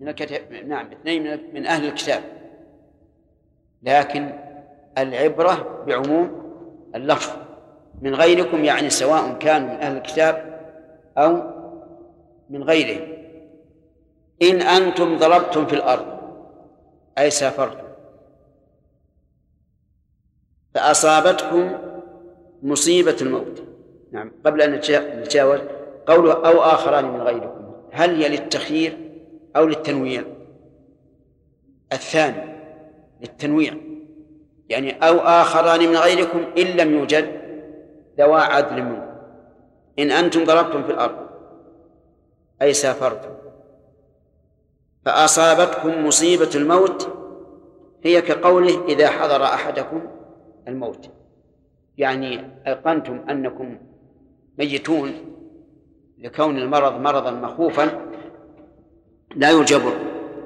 نعم، اثنين من أهل الكتاب، لكن العبرة بعموم اللفظ. من غيركم يعني سواء كانوا من أهل الكتاب أو من غيره. إن أنتم ضربتم في الأرض أي سافرتم فأصابتكم مصيبة الموت. نعم، قبل أن نتجاوز قوله أو آخران من غيركم، هل هي للتخيير أو للتنويع؟ الثاني للتنويع، يعني أو آخران من غيركم إن لم يوجد ذوى عدل منكم. إن أنتم ضربتم في الأرض أي سافرتم فأصابتكم مصيبة الموت، هي كقوله إذا حضر أحدكم الموت، يعني أيقنتم أنكم ميتون لكون المرض مرضا مخوفا لا يجبر.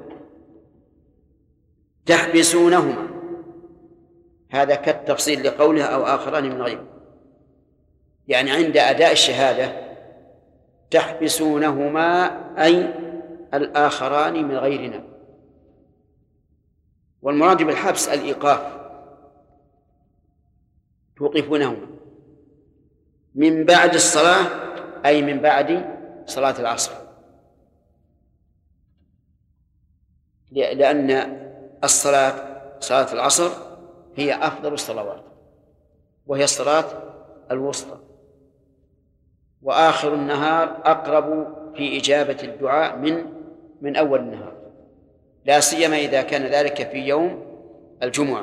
تحبسونهما، هذا كالتفصيل لقوله أو آخران من غيره، يعني عند أداء الشهادة تحبسونهما أي الآخران من غيرنا. والمراد بالحبس الإيقاف، توقفونهما من بعد الصلاة أي من بعد صلاة العصر، لأن صلاة العصر هي أفضل الصلوات، وهي الصلاة الوسطى، وآخر النهار أقرب في إجابة الدعاء من أول النهار، لا سيما إذا كان ذلك في يوم الجمعة.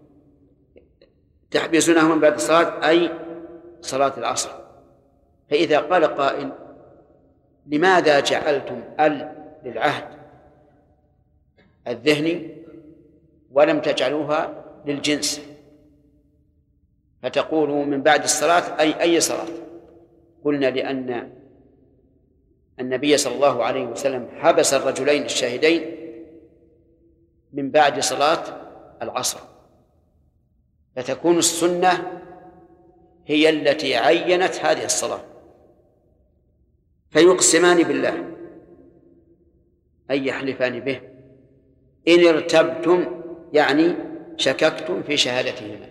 تحبسونهم من بعد الصلاة أي صلاة العصر. فإذا قال قائل لماذا جعلتم للعهد الذهني ولم تجعلوها للجنس، فتقولوا من بعد الصلاة أي صلاة؟ قلنا لأن النبي صلى الله عليه وسلم حبس الرجلين الشاهدين من بعد صلاة العصر، فتكون السنة هي التي عينت هذه الصلاة. فيقسمان بالله أي يحلفان به إن ارتبتم، يعني شككتم في شهادتهما.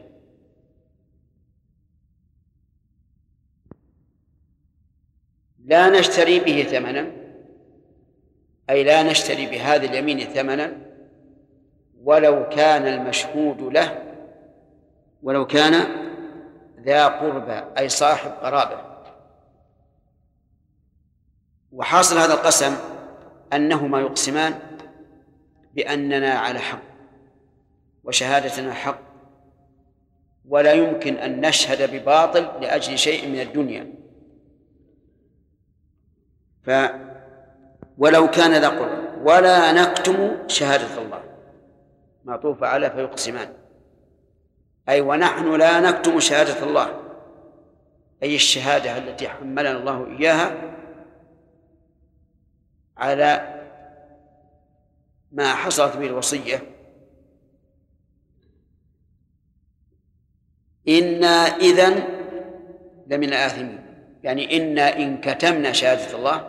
لا نشتري به ثمنا، أي لا نشتري بهذا اليمين ثمنا ولو كان المشهود له، ولو كان ذا قربى أي صاحب قرابة. وحاصل هذا القسم أنهما يقسمان بأننا على حق وشهادتنا حق، ولا يمكن أن نشهد بباطل لأجل شيء من الدنيا. ولو كان ذا قربى ولا نكتم شهادة الله، معطوف على فيقسمان، أي ونحن لا نكتم شهادة الله، أي الشهادة التي حملنا الله إياها على ما حصلت به الوصية. إنا إذن لمن الآثمين، يعني إنا إن كتمنا شهادة الله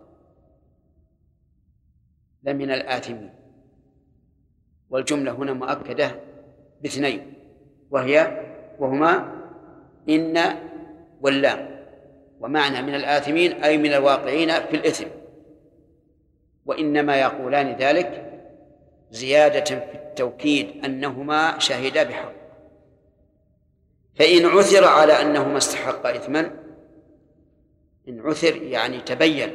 لمن الآثمين. والجملة هنا مؤكدة باثنين، وهما إن واللام، ومعنى من الآثمين أي من الواقعين في الإثم، وإنما يقولان ذلك زيادة في التوكيد أنهما شهدا بحق. فإن عثر على أنهما استحقا إثما، إن عثر يعني تبين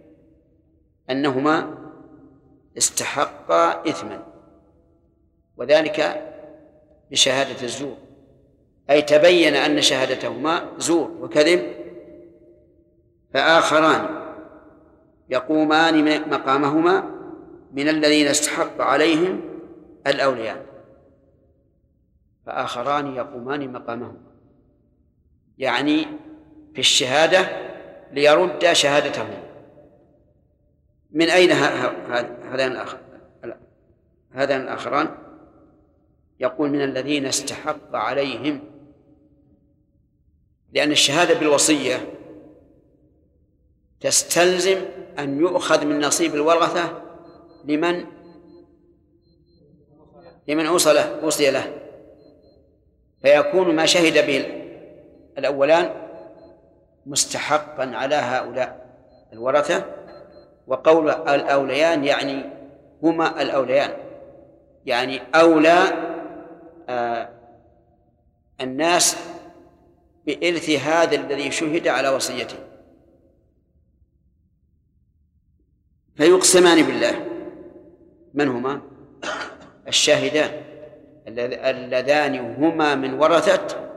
أنهما استحقا إثما، وذلك بشهادة الزور، أي تبين أن شهادتهما زور وكذب، فآخران يقومان مقامهما من الذين استحق عليهم الأولياء. فآخران يقومان مقامهما يعني في الشهادة ليرد شهادتهما. من أين هذان الآخران؟ يقول من الذين استحق عليهم، لأن الشهادة بالوصية تستلزم أن يؤخذ من نصيب الورثة لمن أوصي له، فيكون ما شهد به الأولان مستحقا على هؤلاء الورثة. وقول الأوليان يعني هما الأوليان، يعني أولى الناس بإرث هذا الذي شهد على وصيته. فيقسمان بالله. من هما؟ الشاهدان اللذان هما من ورثة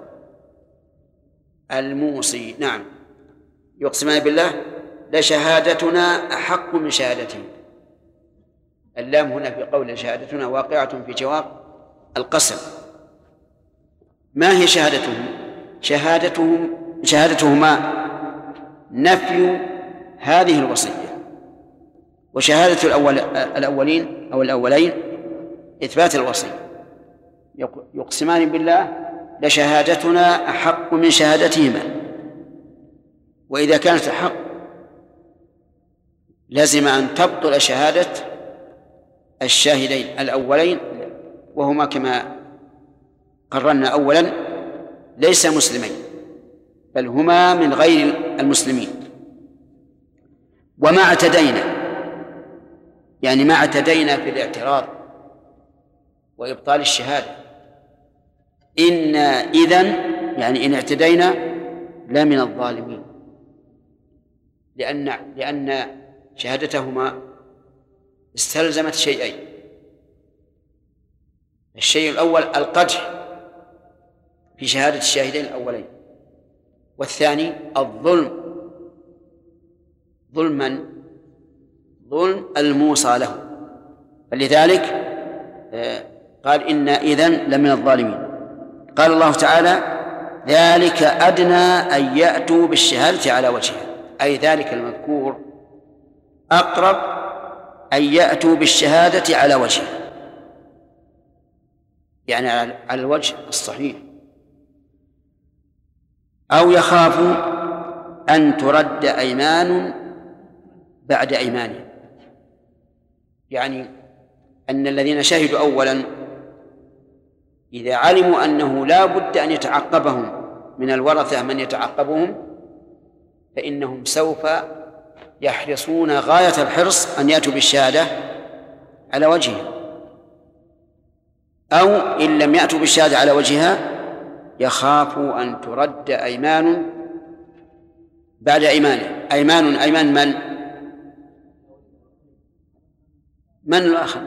الموصي. نعم، يقسمان بالله لشهادتنا أحق من شهادتهم. اللام هنا في قول شهادتنا واقعة في جواب القسم. ما هي شهادتهم؟ شهادتهما نفي هذه الوصية، وشهادة الأولين أو الأولين إثبات الوصية. يقسمان بالله لشهادتنا أحق من شهادتهما. وإذا كانت أحق لازم أن تبطل شهادة الشاهدين الأولين، وهما كما قررنا أولا ليس مسلمين، بل هما من غير المسلمين. وما اعتدينا، يعني ما اعتدينا في الاعتراض وإبطال الشهادة. إنا إذن يعني إن اعتدينا لمن الظالمين، لأن شهادتهما استلزمت شيئين. الشيء الأول القدح في شهادة الشاهدين الأولين، والثاني الظلم. ظلم الموصى له. فلذلك قال إنا إذن لمن الظالمين. قال الله تعالى ذلك أدنى أن يأتوا بالشهادة على وجهها، أي ذلك المذكور أقرب أن يأتوا بالشهادة على وجهها، يعني على الوجه الصحيح. أو يخافوا أن ترد أيمان بعد أيمانهم، يعني أن الذين شهدوا أولا إذا علموا أنه لا بد أن يتعقبهم من الورثة من يتعقبهم، فإنهم سوف يحرصون غاية الحرص أن يأتوا بالشهادة على وجهها. أو إن لم يأتوا بالشهادة على وجهها يخافوا أن ترد أيمان بعد أيمانه. أيمان من الآخر؟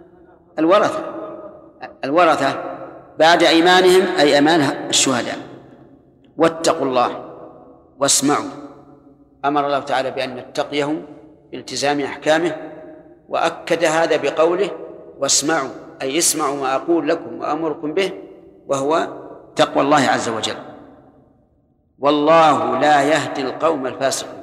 الورثة بعد أيمانهم، أي أيمان الشهداء. واتقوا الله واسمعوا. أمر الله تعالى بأن نتقيه بالتزام أحكامه، وأكد هذا بقوله واسمعوا، أي اسمعوا ما أقول لكم وأمركم به، وهو تقوى الله عز وجل. والله لا يهدي القوم الفاسقين.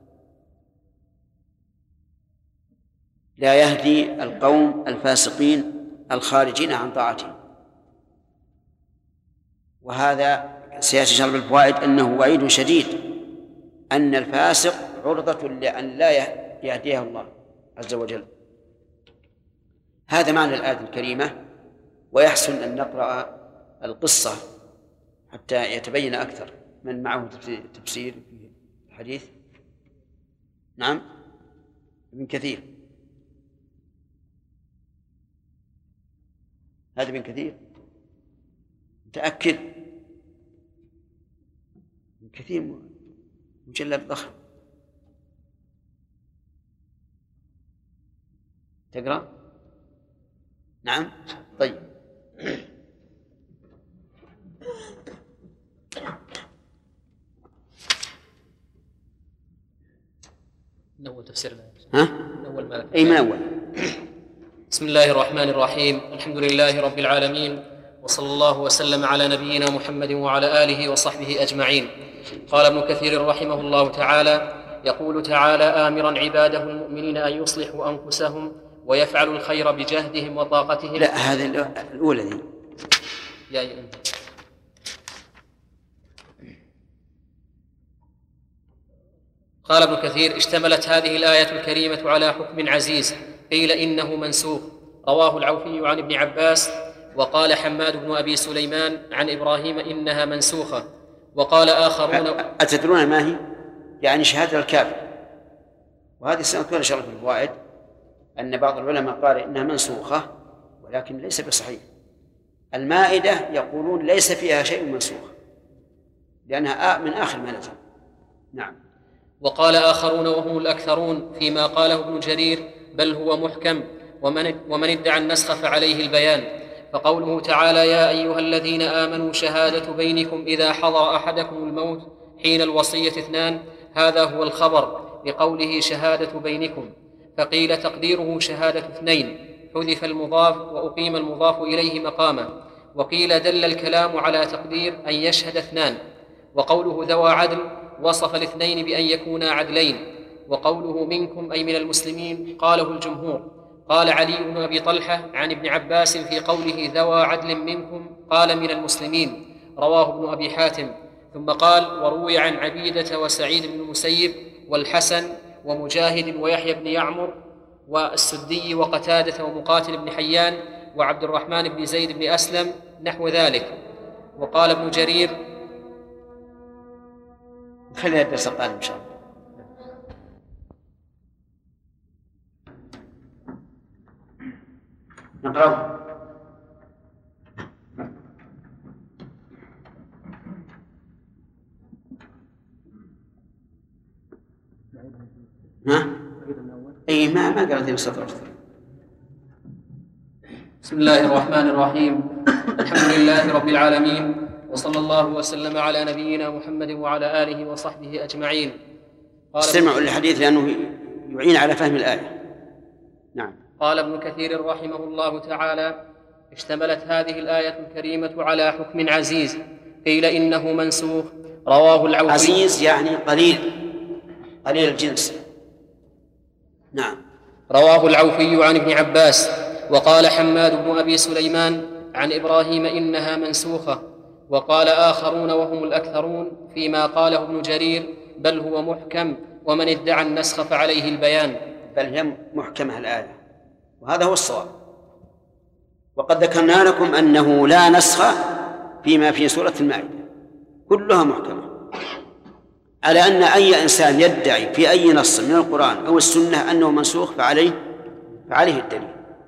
لا يهدي القوم الفاسقين الخارجين عن طاعته. وهذا سيأتي شرب الفوائد أنه وعيد شديد، أن الفاسق عرضة لأن لا يهديه الله عز وجل. هذا معنى الآية الكريمة. ويحسن أن نقرأ القصة حتى يتبين أكثر. من معه تفسير في الحديث؟ نعم، ابن كثير. هذا ابن كثير متأكد؟ ابن كثير مجلد ضخم. تقرأ؟ نعم، طيب. من أول تفسير من أول. بسم الله الرحمن الرحيم. الحمد لله رب العالمين، وصلى الله وسلم على نبينا محمد وعلى آله وصحبه أجمعين. قال ابن كثير رحمه الله تعالى: يقول تعالى آمرا عباده المؤمنين أن يصلحوا أنفسهم ويفعلوا الخير بجهدهم وطاقتهم. لا، هذه الأولى دي. قال ابن كثير: اشتملت هذه الآية الكريمة على حكم عزيز قيل إنه منسوخ. رواه العوفي عن ابن عباس. وقال حماد بن أبي سليمان عن إبراهيم إنها منسوخة. وقال آخرون. أتدرون ما هي؟ يعني شهادة الكافر، وهذه سنذكرها إن شاء الله في الفوائد، أن بعض العلماء قال إنها منسوخة ولكن ليس بصحيح. المائدة يقولون ليس فيها شيء منسوخ لأنها من آخر ما نزل. نعم. وقال آخرون وهم الأكثرون فيما قاله ابن جرير بل هو محكم، ومن ادعى النسخ فعليه البيان. فقوله تعالى يا أيها الذين آمنوا شهادة بينكم إذا حضر أحدكم الموت حين الوصية اثنان، هذا هو الخبر لقوله شهادة بينكم. فقيل تقديره شهادة اثنين، حذف المضاف وأقيم المضاف إليه مقامه. وقيل دل الكلام على تقدير أن يشهد اثنان. وقوله ذوى عدل وصف الاثنين بأن يكونا عدلين. وقوله منكم أي من المسلمين قاله الجمهور. قال علي بن أبي طلحة عن ابن عباس في قوله ذوى عدل منكم قال من المسلمين. رواه ابن أبي حاتم. ثم قال وروي عن عبيدة وسعيد بن المسيب والحسن ومجاهد ويحيى بن يعمر والسدي وقتادة ومقاتل بن حيان وعبد الرحمن بن زيد بن أسلم نحو ذلك. وقال ابن جرير. خلينا الدرس القادم إن شاء الله. نقرأ. ها؟ أي ما قرأت السطر. بسم الله الرحمن الرحيم. الحمد لله رب العالمين، وصلى الله وسلم على نبينا محمد وعلى آله وصحبه أجمعين. استمعوا للحديث لأنه يعين على فهم الآية. نعم. قال ابن كثير رحمه الله تعالى اشتملت هذه الآية الكريمة على حكم عزيز قيل إنه منسوخ. رواه العوفي. عزيز يعني قليل الجنس. نعم. رواه العوفي عن ابن عباس. وقال حماد بن أبي سليمان عن إبراهيم إنها منسوخة. وقال آخرون وهم الأكثرون فيما قاله ابن جرير بل هو محكم، ومن ادعى النسخ فعليه البيان. بل هي محكمة الآية، وهذا هو الصواب. وقد ذكرنا لكم أنه لا نسخ فيما في سورة المائدة، كلها محكمة، على أن أي إنسان يدعي في أي نص من القرآن أو السنة أنه منسوخ فعليه الدليل.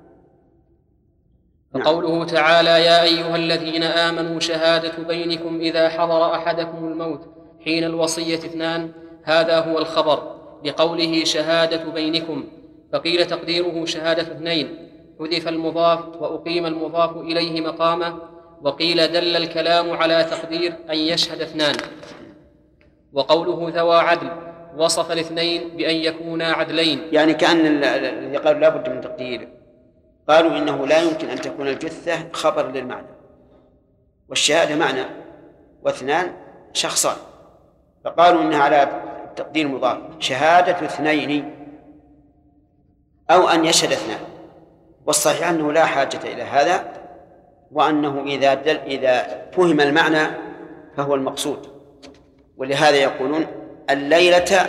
فقوله تعالى يا أيها الذين آمنوا شهادة بينكم إذا حضر أحدكم الموت حين الوصية اثنان، هذا هو الخبر لقوله شهادة بينكم. فقيل تقديره شهادة اثنين، حذف المضاف وأقيم المضاف إليه مقامه. وقيل دل الكلام على تقدير أن يشهد اثنان. وقوله ذوى عدل وصف الاثنين بأن يكونا عدلين، يعني كأن الذي قالوا لا بد من تقدير قالوا إنه لا يمكن أن تكون الجثة خبر للمعنى، والشهادة معنى، واثنان شخصان، فقالوا إنها على تقدير مضاف شهادة اثنين أو أن يشهد اثنان. والصحيح أنه لا حاجة إلى هذا، وأنه إذا فهم المعنى فهو المقصود. ولهذا يقولون الليلة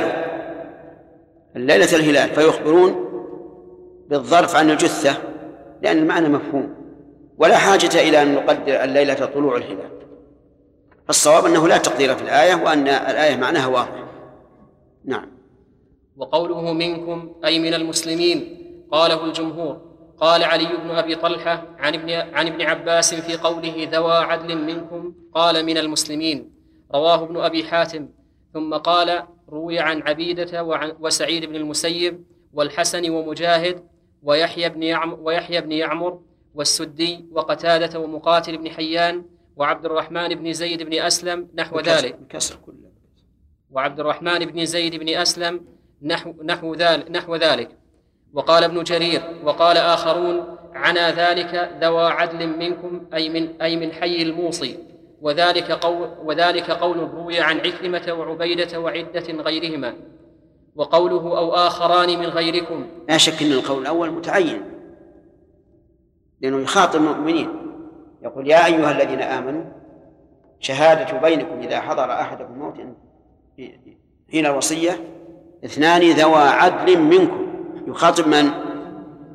الهلال فيخبرون بالظرف عن الجثة لأن المعنى مفهوم، ولا حاجة إلى أن نقدر الليلة طلوع الهلال. فالصواب أنه لا تقدير في الآية، وأن الآية معناها واضح. نعم. وقوله منكم أي من المسلمين قاله الجمهور. قال علي بن أبي طلحة عن ابن عباس في قوله ذوى عدل منكم قال من المسلمين. رواه ابن أبي حاتم. ثم قال روي عن عبيدة وسعيد بن المسيب والحسن ومجاهد ويحيى بن يعمر والسدي وقتادة ومقاتل بن حيان وعبد الرحمن بن زيد بن أسلم نحو ذلك. وعبد الرحمن بن زيد بن أسلم نحو ذلك. وقال ابن جرير وقال آخرون عنا ذلك ذوى عدل منكم أي من حي الموصي. وذلك قول روي عن عكرمة وعبيدة وعدة غيرهما. وقوله أو آخران من غيركم، لا شك أن القول الأول متعين، لأنه يخاطب المؤمنين، يقول يا أيها الذين آمنوا شهادة بينكم إذا حضر أحدكم الموت حين الوصية اثنان ذوى عدل منكم. يخاطب من؟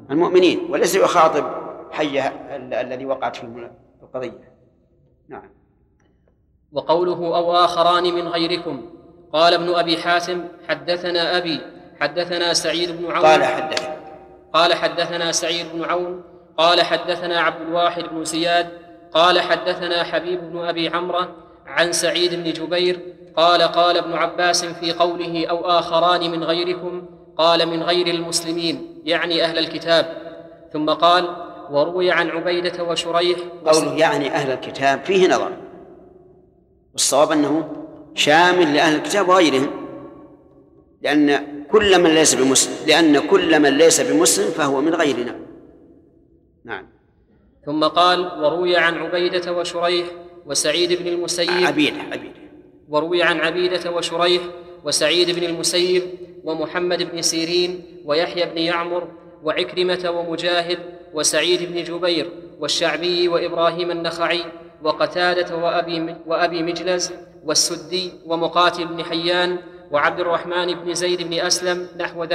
المؤمنين، وليس يخاطب حي الذي وقعت فيه القضية. نعم. وقوله أو آخران من غيركم، قال ابن أبي حاتم حدثنا أبي حدثنا سعيد بن عون قال حدثنا سعيد بن عون قال حدثنا عبد الواحد بن زياد قال حدثنا حبيب بن أبي عمرو عن سعيد بن جبير قال قال ابن عباس في قوله أو آخران من غيركم، قال من غير المسلمين يعني أهل الكتاب. ثم قال وروي عن عبيدة وشريح. قوله يعني أهل الكتاب فيه نظر، والصواب أنه شامل لأهل الكتاب وغيرهم، لأن كل من ليس بمسلم فهو من غيرنا. نعم. ثم قال وروي عن عبيدة وشريح وسعيد بن المسيب وروي عن عبيدة وشريح وسعيد بن المسيب ومحمد بن سيرين ويحيى بن يعمر وعكرمة ومجاهد وسعيد بن جبير والشعبي وإبراهيم النخعي وقتادة وأبي مجلز والسدي ومقاتل بن حيان وعبد الرحمن بن زيد بن أسلم نحو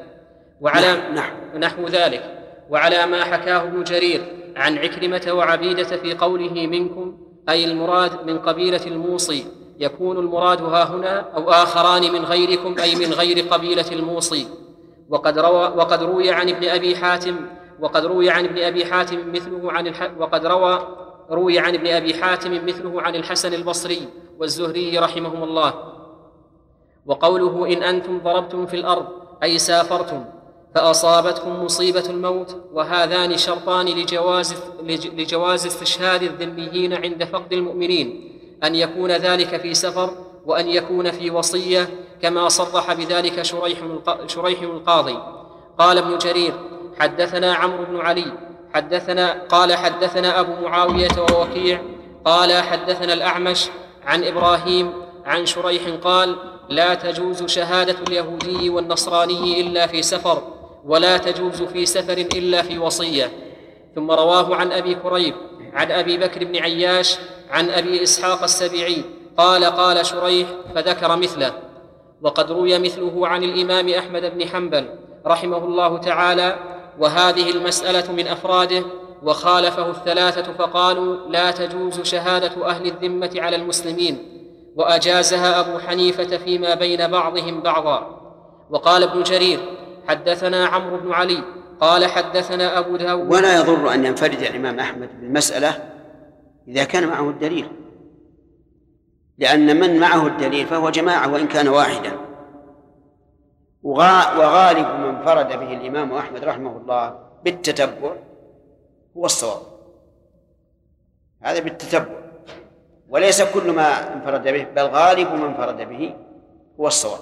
ذلك وعلى ما حكاه ابن جرير عن عكرمة وعبيدة في قوله منكم أي المراد من قبيلة الموصي، يكون المراد ها هنا أو آخران من غيركم أي من غير قبيلة الموصي. وقد روي عن ابن أبي حاتم مثله عن الحسن البصري والزهري رحمهم الله. وقوله إن أنتم ضربتم في الأرض أي سافرتم فأصابتكم مصيبة الموت، وهذان شرطان لجواز استشهاد الذميين عند فقد المؤمنين، أن يكون ذلك في سفر وأن يكون في وصية، كما صرح بذلك شريح القاضي. قال ابن جرير حدثنا عمرو بن علي قال حدثنا أبو معاوية ووكيع قال حدثنا الأعمش عن إبراهيم عن شريح قال لا تجوز شهادة اليهودي والنصراني إلا في سفر، ولا تجوز في سفر إلا في وصية. ثم رواه عن أبي كريب عن أبي بكر بن عياش عن أبي إسحاق السبيعي قال شريح فذكر مثله. وقد روي مثله عن الإمام أحمد بن حنبل رحمه الله تعالى، وهذه المسألة من أفراده، وخالفه الثلاثة فقالوا لا تجوز شهادة أهل الذمة على المسلمين، وأجازها أبو حنيفة فيما بين بعضهم بعضا. وقال ابن جرير حدثنا عمرو بن علي قال حدثنا أبو داود. ولا يضر أن ينفرد الإمام أحمد بالمسألة إذا كان معه الدليل، لأن من معه الدليل فهو جماعة وإن كان واحدا، وغالب من فرد به الإمام أحمد رحمه الله بالتتبع هو الصواب، هذا بالتتبع، وليس كل ما انفرد به، بل غالب من فرد به هو الصواب.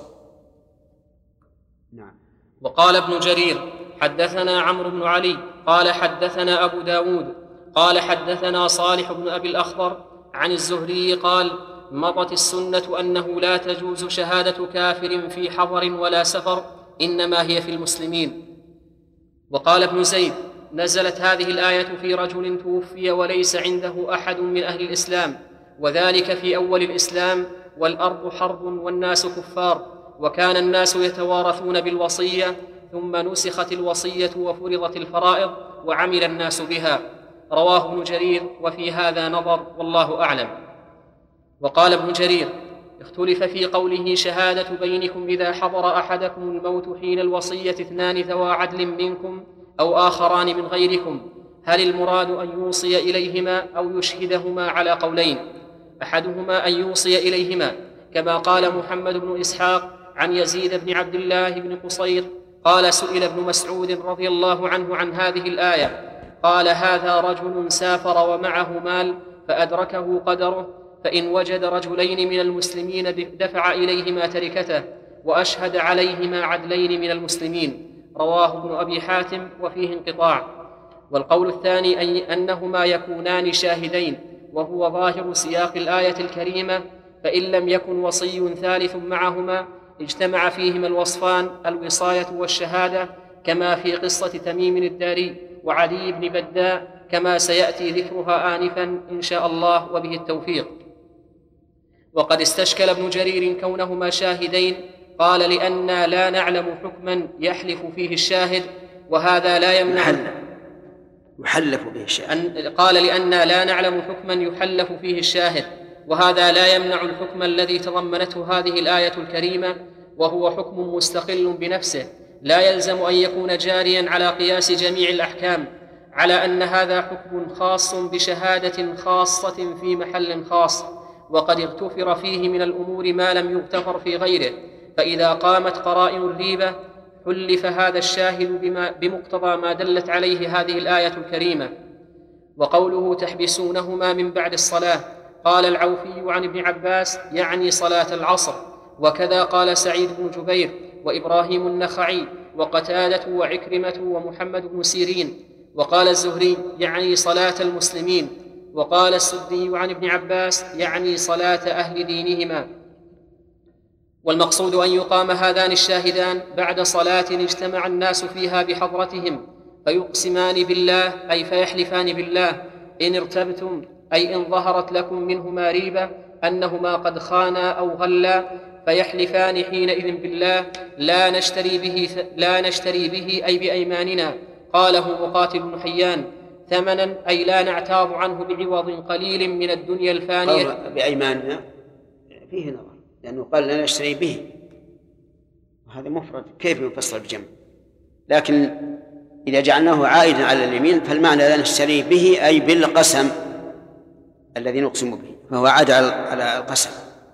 نعم. وقال ابن جرير حدثنا عمرو بن علي قال حدثنا أبو داود قال حدثنا صالح بن أبي الأخضر عن الزهري قال مضت السنة أنه لا تجوز شهادة كافر في حضر ولا سفر، إنما هي في المسلمين. وقال ابن زيد نزلت هذه الآية في رجل توفي وليس عنده أحد من أهل الإسلام، وذلك في أول الإسلام، والأرض حرب والناس كفار، وكان الناس يتوارثون بالوصية، ثم نسخت الوصية وفرضت الفرائض وعمل الناس بها. رواه ابن جرير وفي هذا نظر والله أعلم. وقال ابن جرير اختلف في قوله شهادة بينكم إذا حضر أحدكم الموت حين الوصية اثنان ذوى عدل منكم أو آخران من غيركم، هل المراد أن يوصي إليهما أو يشهدهما؟ على قولين، أحدهما أن يوصي إليهما كما قال محمد بن إسحاق عن يزيد بن عبد الله بن قصير قال سئل ابن مسعود رضي الله عنه عن هذه الآية قال هذا رجل سافر ومعه مال فأدركه قدره، فإن وجد رجلين من المسلمين دفع إليهما تركته وأشهد عليهما عدلين من المسلمين. رواه ابن أبي حاتم وفيه انقطاع. والقول الثاني أنهما يكونان شاهدين، وهو ظاهر سياق الآية الكريمة، فإن لم يكن وصي ثالث معهما اجتمع فيهما الوصفان الوصاية والشهادة، كما في قصة تميم الداري وعلي بن بداء، كما سيأتي ذكرها آنفا إن شاء الله وبه التوفيق. وقد استشكل ابن جرير كونهما شاهدين، قال لأننا لا نعلم حكما يحلف فيه الشاهد، وهذا لا يمنع يحلف به الشاهد. قال لأننا لا نعلم حكما يحلف فيه الشاهد، وهذا لا يمنع الحكم الذي تضمنته هذه الآية الكريمة، وهو حكم مستقل بنفسه لا يلزم أن يكون جاريا على قياس جميع الأحكام، على أن هذا حكم خاص بشهادة خاصة في محل خاص، وقد اغتفر فيه من الأمور ما لم يغتفر في غيره. فإذا قامت قرائن الريبة حلف هذا الشاهد بمقتضى ما دلت عليه هذه الآية الكريمة. وقوله تحبسونهما من بعد الصلاة، قال العوفي عن ابن عباس يعني صلاة العصر، وكذا قال سعيد بن جبير وإبراهيم النخعي وقتادة وعكرمة ومحمد بن سيرين. وقال الزهري يعني صلاة المسلمين. وقال السدي عن ابن عباس يعني صلاة أهل دينهما. والمقصود أن يقام هذان الشاهدان بعد صلاة اجتمع الناس فيها بحضرتهم، فيقسمان بالله أي فيحلفان بالله إن ارتبتم أي إن ظهرت لكم منهما ريبة أنهما قد خانا أو غلا، فيحلفان حينئذ بالله لا نشتري به أي بأيماننا. قاله مقاتل بن حيان ثمنا أي لا نعتاض عنه بعوض قليل من الدنيا الفانية. بأيماننا فيه نظر، لأنه قال لا نشتري به، وهذا مفرد كيف يفصل بجمع؟ لكن إذا جعلناه عائدا على اليمين فالمعنى لا نشتري به أي بالقسم الذي نقسم به، فهو عاد على القسم.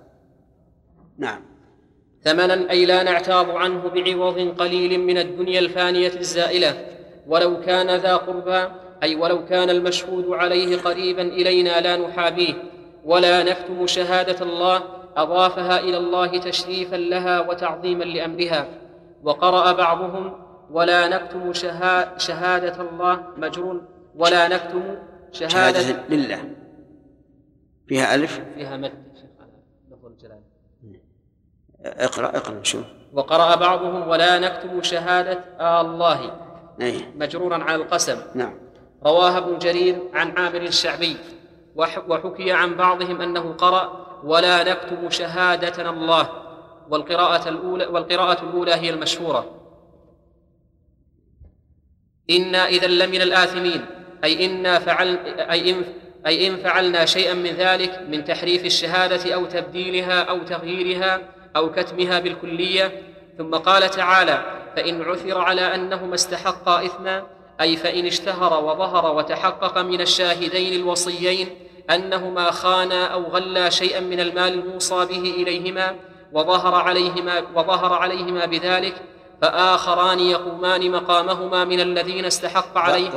نعم. ثمنا أي لا نعتاض عنه بعوض قليل من الدنيا الفانية الزائلة، ولو كان ذا قربى أي ولو كان المشهود عليه قريبا إلينا لا نحابيه. ولا نكتم شهادة الله أضافها إلى الله تشريفا لها وتعظيما لأمرها. وقرأ بعضهم ولا نكتم شهادة الله مجرور، ولا نكتم شهادة لله فيها ألف فيها مد لفظ الجلال. اقرأ شو. وقرأ بعضهم ولا نكتم شهادة الله مجرورا على القسم. نعم. رواه ابن جرير عن عامر الشعبي. وحكي عن بعضهم أنه قرأ ولا نكتم شهادتنا الله، والقراءة الأولى هي المشهورة. إنا إذا لمن الآثمين أي إن فعلنا شيئا من ذلك من تحريف الشهادة أو تبديلها أو تغييرها أو كتمها بالكلية. ثم قال تعالى فإن عثر على أنهما استحقا إثما أي فإن اشتهر وظهر وتحقق من الشاهدين الوصيين أنهما خانا أو غلا شيئا من المال الموصى به إليهما وظهر عليهما بذلك، فآخران يقومان مقامهما من الذين استحق عليهم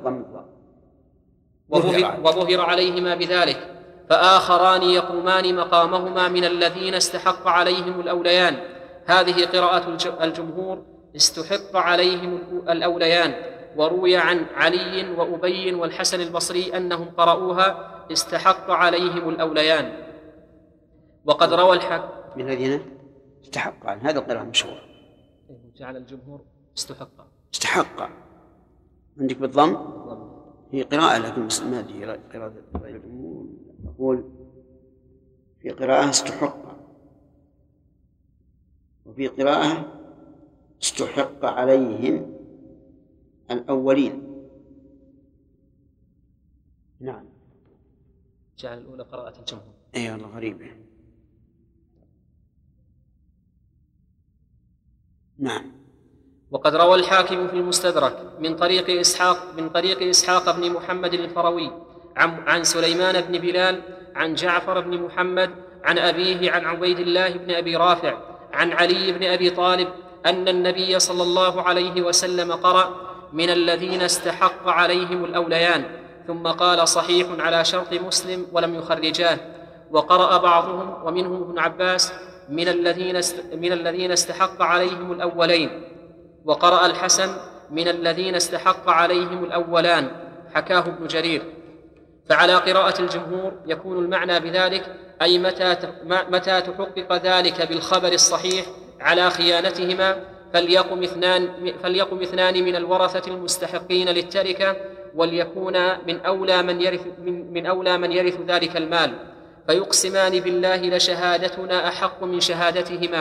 وظهر عليهما بذلك، فآخران يقومان مقامهما من الذين استحق عليهم الأوليان. هذه قراءة الجمهور استحق عليهم الأوليان. وروي عن علي وأبي والحسن البصري أنهم قرأوها استحق عليهم الأوليان. وقد روى الحاكم من الذين استحق عن هذا القراءة مشهورة. جعل الجمهور استحق عندك بالضم هي قراءة، لكن ما أدري قراءة الجمهور. أقول في قراءة استحق، وفي قراءة استحق عليهم الأولين. نعم. جعل الأولى قراءة الجمهور. أي والله غريبة. نعم. وقد روى الحاكم في المستدرك من طريق إسحاق بن محمد الفروي عن سليمان بن بلال عن جعفر بن محمد عن أبيه عن عبيد الله بن أبي رافع عن علي بن أبي طالب أن النبي صلى الله عليه وسلم قرأ من الذين استحق عليهم الأوليان، ثم قال صحيح على شرط مسلم ولم يخرجاه. وقرأ بعضهم ومنهم ابن عباس من الذين استحق عليهم الأولين. وقرأ الحسن من الذين استحق عليهم الأولان، حكاه ابن جرير. فعلى قراءة الجمهور يكون المعنى بذلك أي متى تحقق ذلك بالخبر الصحيح على خيانتهما فليقم اثنان من الورثة المستحقين للتركة وليكون من أولى من يرث ذلك المال، فيقسمان بالله لشهادتنا أحق من شهادتهما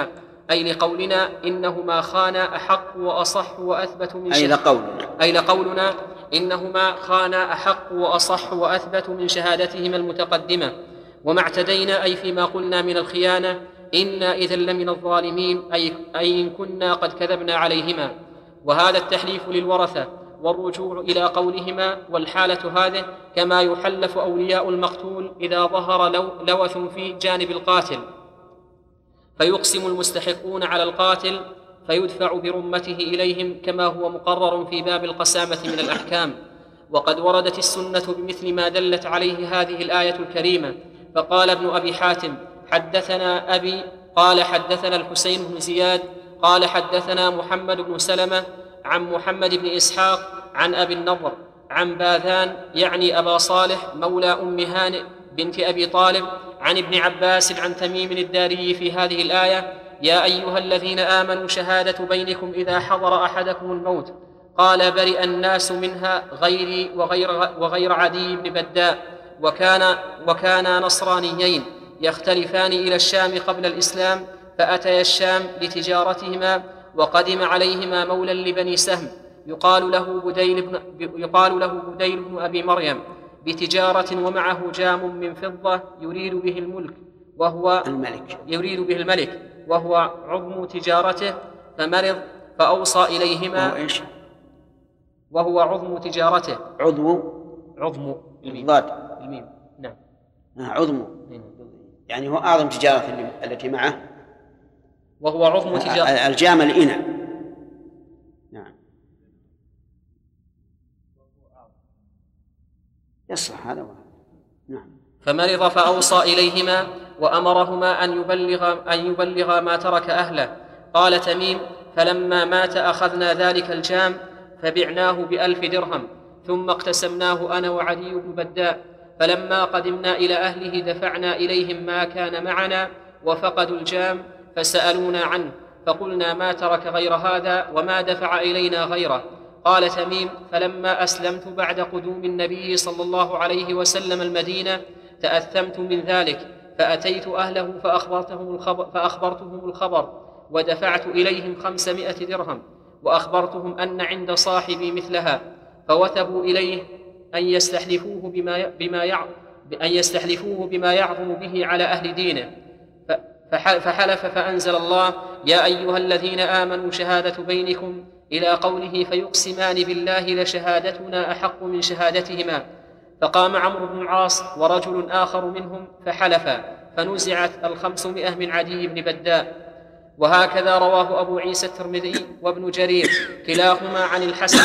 أي لقولنا إنهما خانا أحق وأصح وأثبت من أي لقولنا إنهما خانا أحق وأصح وأثبت من شهادتهما المتقدمة. وما اعتدينا أي فيما قلنا من الخيانة إنا إذا لمن الظالمين أي إن كنا قد كذبنا عليهما. وهذا التحليف للورثة والرجوع إلى قولهما، والحالة هذه كما يحلف أولياء المقتول إذا ظهر لوث في جانب القاتل، فيقسم المستحقون على القاتل فيدفع برمته إليهم كما هو مقرر في باب القسامة من الأحكام. وقد وردت السنة بمثل ما دلت عليه هذه الآية الكريمة. فقال ابن أبي حاتم حدثنا أبي قال حدثنا الحسين بن زياد قال حدثنا محمد بن سلمة عن محمد بن إسحاق عن أبي النضر عن باذان يعني أبا صالح مولى أم هانئ بنت أبي طالب عن ابن عباس عن تميم الداري في هذه الآية: يا أيها الذين آمنوا شهادة بينكم إذا حضر أحدكم الموت. قال: برئ الناس منها غيري وغير عدي بن بداء، وكانا نصرانيين يختلفان إلى الشام قبل الإسلام، فأتيا الشام لتجارتهما، وقدم عليهما مولى لبني سهم يقال له بديل بن أبي مريم بتجارة، ومعه جام من فضة يريد به الملك وهو عظم تجارته، فمرض فأوصى إليهما. وهو عظم تجارته. عظم الميم. نعم. عظم يعني هو أعظم تجارة التي معه، وهو عظم تجارة الجام الإناء. نعم يصح هذا. نعم. فمرض فأوصى إليهما وأمرهما أن يبلغا ما ترك أهله. قال تميم: فلما مات أخذنا ذلك الجام فبعناه ب1000 درهم، ثم اقتسمناه أنا وعدي بن بداء، فلما قدمنا إلى أهله دفعنا إليهم ما كان معنا، وفقدوا الجام فسألونا عنه، فقلنا: ما ترك غير هذا وما دفع إلينا غيره. قال تميم: فلما أسلمت بعد قدوم النبي صلى الله عليه وسلم المدينة تأثمت من ذلك، فأتيت أهله فأخبرتهم الخبر، ودفعت إليهم 500 درهم، وأخبرتهم أن عند صاحبي مثلها، فوثبوا إليه أن يستحلفوه بما يعظم به على أهل دينه، فحلف فأنزل الله: يا أيها الذين آمنوا شهادة بينكم إلى قوله: فيقسمان بالله لشهادتنا أحق من شهادتهما. فقام عمرو بن العاص ورجل آخر منهم فحلفا، فنزعت 500 من عدي بن بداء. وهكذا رواه أبو عيسى الترمذي وابن جرير كلاهما عن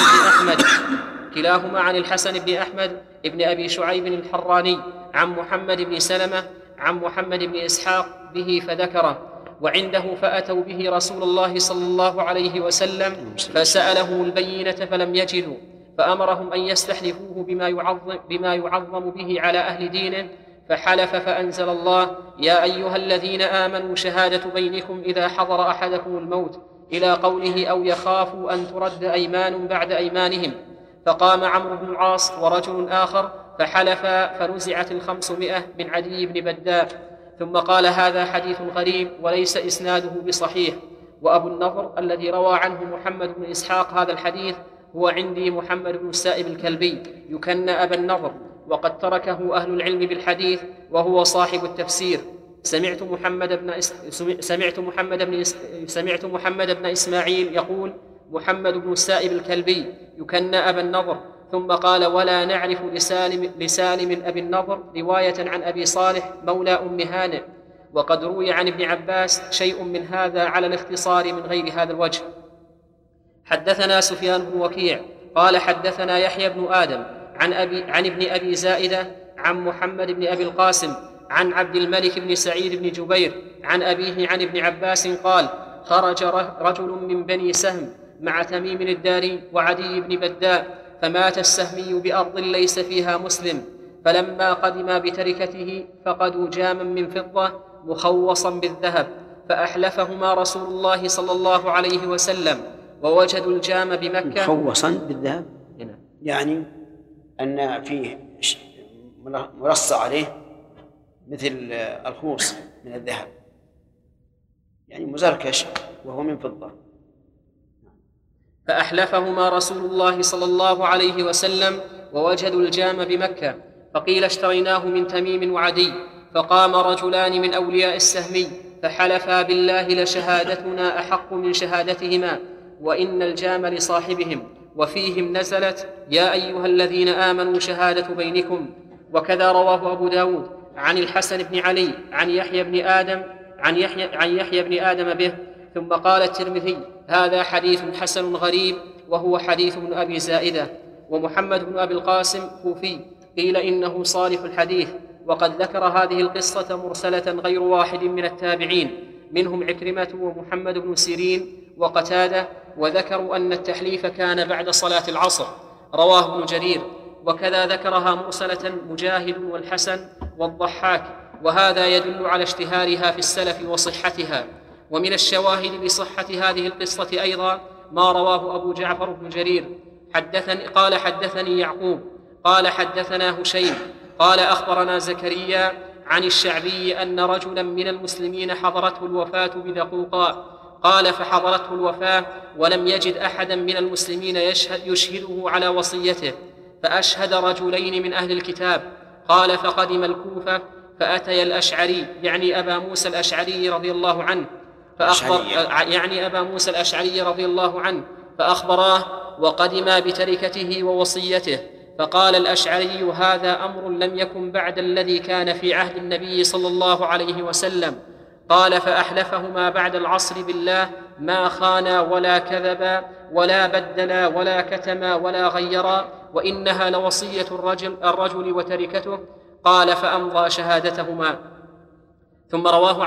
الحسن بن أحمد ابن أبي شعيب الحراني عن محمد بن سلمة عن محمد بن إسحاق به فذكره. وعنده فأتوا به رسول الله صلى الله عليه وسلم فسأله البينة فلم يجدوا، فأمرهم أن يستحلفوه بما يعظم به على أهل دينه، فحلف فأنزل الله: يا أيها الذين آمنوا شهادة بينكم إذا حضر أحدكم الموت إلى قوله: أو يخافوا أن ترد أيمان بعد أيمانهم. فقام عمرو بن العاص ورجل آخر فحلفا، فنزعت 500 من عدي بن بداء. ثم قال: هذا حديث غريب وليس إسناده بصحيح. وأبو النضر الذي روى عنه محمد بن إسحاق هذا الحديث هو عندي محمد بن السائب الكلبي يكنى أبا النضر، وقد تركه أهل العلم بالحديث، وهو صاحب التفسير. سمعت محمد بن إسماعيل يقول: محمد بن السائب الكلبي يكنى أبا النضر. ثم قال: ولا نعرف لسالم أبي النضر رواية عن أبي صالح مولى أم هانئ. وقد روي عن ابن عباس شيء من هذا على الاختصار من غير هذا الوجه. حدثنا سفيان بن وكيع قال حدثنا يحيى بن آدم عن ابن أبي زائدة عن محمد بن أبي القاسم عن عبد الملك بن سعيد بن جبير عن أبيه عن ابن عباس قال: خرج رجل من بني سهم مع تميم الداري وعدي بن بداء، فمات السهمي بأرض ليس فيها مسلم، فلما قدما بتركته فقدوا جاما من فضة مخوصا بالذهب، فأحلفهما رسول الله صلى الله عليه وسلم، ووجدوا الجام بمكة. مخوصا بالذهب يعني أن فيه مرصع عليه مثل الخوص من الذهب، يعني مزركش وهو من فضة. فأحلفهما رسول الله صلى الله عليه وسلم ووجدوا الجام بمكة، فقيل اشتريناه من تميم وعدي. فقام رجلان من أولياء السهمي فحلفا بالله لشهادتنا أحق من شهادتهما وإن الجام لصاحبهم، وفيهم نزلت يا أيها الذين آمنوا شهادة بينكم. وكذا رواه أبو داود عن الحسن بن علي عن يحيى بن آدم به. ثم قال الترمذي هذا حديث حسن غريب وهو حديث ابن أبي زائدة. ومحمد بن أبي القاسم كوفي، قيل إنه صالح الحديث، وقد ذكر هذه القصة مرسلة غير واحد من التابعين، منهم عكرمة ومحمد بن سيرين وقتادة، وذكروا أن التحليف كان بعد صلاة العصر. رواه ابن جرير. وكذا ذكرها مرسلة مجاهد والحسن والضحاك، وهذا يدل على اشتهارها في السلف وصحتها. ومن الشواهد لصحة هذه القصة أيضا ما رواه أبو جعفر بن جرير قال حدثني يعقوب قال حدثنا هشيم قال أخبرنا زكريا عن الشعبي أن رجلا من المسلمين حضرته الوفاة بدقوقاء، قال فحضرته الوفاة ولم يجد أحدا من المسلمين يشهده على وصيته، فأشهد رجلين من أهل الكتاب. قال فقدم الكوفة فأتي الأشعري يعني أبا موسى الأشعري رضي الله عنه فأخبراه وقدما بتركته ووصيته. فقال الأشعري هذا أمر لم يكن بعد الذي كان في عهد النبي صلى الله عليه وسلم. قال فأحلفهما بعد العصر بالله ما خانا ولا كذبا ولا بدلا ولا كتما ولا غيرا، وإنها لوصية الرجل وتركته. قال فأمضى شهادتهما. ثم رواه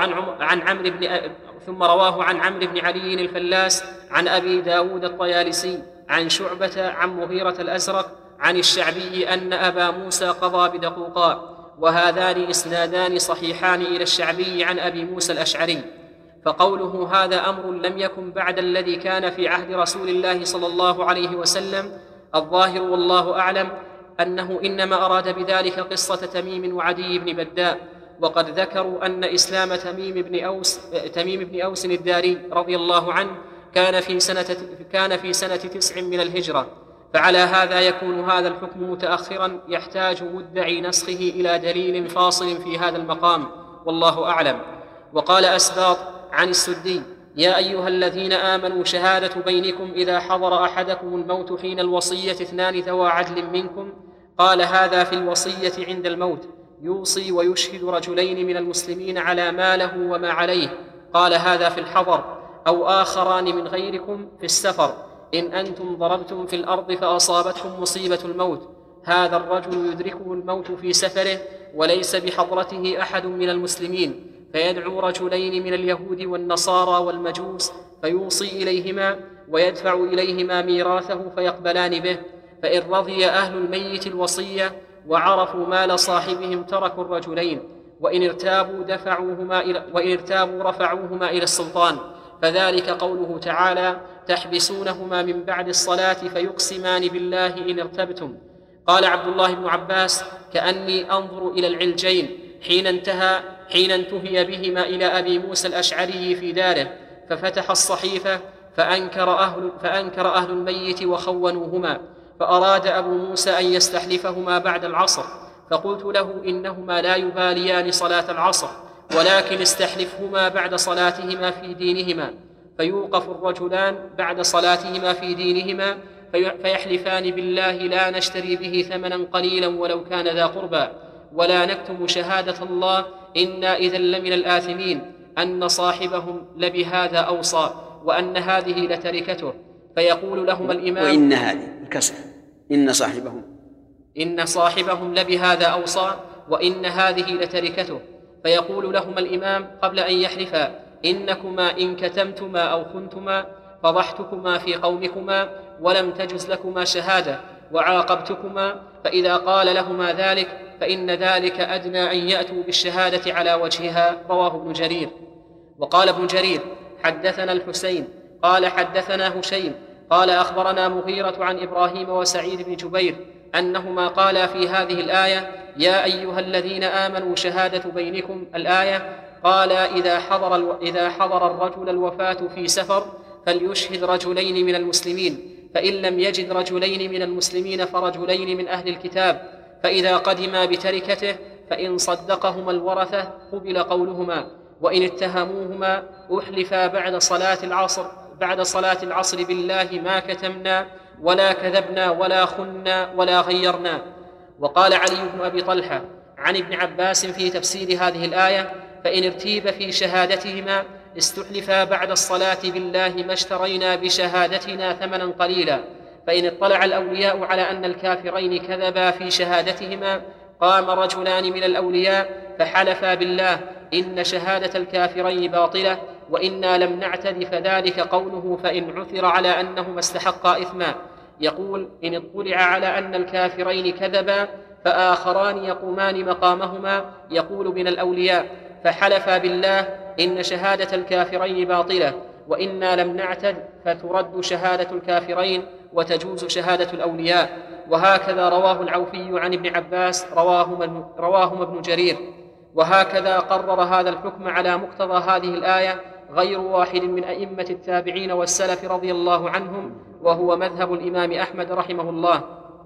عن عمرو بن علي الفلاس عن أبي داود الطيالسي عن شعبة عن مغيرة الأزرق عن الشعبي أن أبا موسى قضى بدقوقاء، وهذان إسنادان صحيحان إلى الشعبي عن أبي موسى الأشعري. فقوله هذا أمر لم يكن بعد الذي كان في عهد رسول الله صلى الله عليه وسلم، الظاهر والله أعلم أنه إنما أراد بذلك قصة تميم وعدي بن بداء. وقد ذكروا أن إسلام تميم بن أوس الداري رضي الله عنه كان في سنة 9 من الهجرة، فعلى هذا يكون هذا الحكم متأخرا يحتاج مدعي نسخه إلى دليل فاصل في هذا المقام، والله أعلم. وقال أسباط عن السدي يا أيها الذين آمنوا شهادة بينكم إذا حضر أحدكم الموت حين الوصية 2 ذوى عدل منكم. قال هذا في الوصية عند الموت، يوصي ويشهد رجلين من المسلمين على ما له وما عليه. قال هذا في الحضر، أو آخران من غيركم في السفر، إن أنتم ضربتم في الأرض فأصابتكم مصيبة الموت. هذا الرجل يدركه الموت في سفره وليس بحضرته أحد من المسلمين، فيدعو رجلين من اليهود والنصارى والمجوس فيوصي إليهما ويدفع إليهما ميراثه فيقبلان به، فإن رضي أهل الميت الوصية وعرفوا مال صاحبهم تركوا الرجلين، وإن ارتابوا رفعوهما إلى السلطان. فذلك قوله تعالى تحبسونهما من بعد الصلاة فيقسمان بالله إن ارتبتم. قال عبد الله بن عباس كأني أنظر إلى العلجين حين انتهي بهما إلى أبي موسى الأشعري في داره، ففتح الصحيفة فأنكر أهل الميت وخونوهما، فأراد أبو موسى أن يستحلفهما بعد العصر، فقلت له إنهما لا يباليان صلاة العصر، ولكن استحلفهما بعد صلاتهما في دينهما. فيوقف الرجلان بعد صلاتهما في دينهما فيحلفان بالله لا نشتري به ثمنا قليلا ولو كان ذا قربى، ولا نكتم شهادة الله إنا إذا لمن الآثمين، أن صاحبهم لبهذا أوصى وأن هذه لتركته. فيقول لهم الإمام وإن هذه الكسر إن صاحبهم لبهذا أوصى وإن هذه لتركته. فيقول لهم الإمام قبل أن يحلفا إنكما إن كتمتما أو خنتما فضحتكما في قومكما ولم تجز لكما شهادة وعاقبتكما، فإذا قال لهما ذلك فإن ذلك أدنى أن يأتوا بالشهادة على وجهها. رواه ابن جرير. وقال ابن جرير حدثنا الحسين قال حدثنا هشيم قال أخبرنا مغيرة عن إبراهيم وسعيد بن جبير أنهما قالا في هذه الآية يا أيها الذين آمنوا شهادة بينكم الآية، قال إذا حضر الرجل الوفاة في سفر فليشهد رجلين من المسلمين، فإن لم يجد رجلين من المسلمين فرجلين من أهل الكتاب، فإذا قدما بتركته فإن صدقهما الورثة قبل قولهما، وإن اتهموهما أحلفا بعد صلاة العصر بالله ما كتمنا ولا كذبنا ولا خنا ولا غيرنا. وقال علي بن أبي طلحة عن ابن عباس في تفسير هذه الآية: فإن ارتيب في شهادتهما استحلفا بعد الصلاة بالله ما اشترينا بشهادتنا ثمنا قليلا. فإن اطلع الأولياء على أن الكافرين كذبا في شهادتهما قام رجلان من الأولياء فحلفا بالله إن شهادة الكافرين باطلة وإنا لم نعتد، فذلك قوله فإن عثر على أنهما استحقا إثما. يقول: إن اطلع على أن الكافرين كذبا فآخران يقومان مقامهما، يقول من الأولياء: فحلفا بالله إن شهادة الكافرين باطلة وإنا لم نعتد، فترد شهادة الكافرين وتجوز شهادة الأولياء. وهكذا رواه العوفي عن ابن عباس رواهما ابن جرير. وهكذا قرر هذا الحكم على مقتضى هذه الآية غير واحد من أئمة التابعين والسلف رضي الله عنهم، وهو مذهب الإمام أحمد رحمه الله.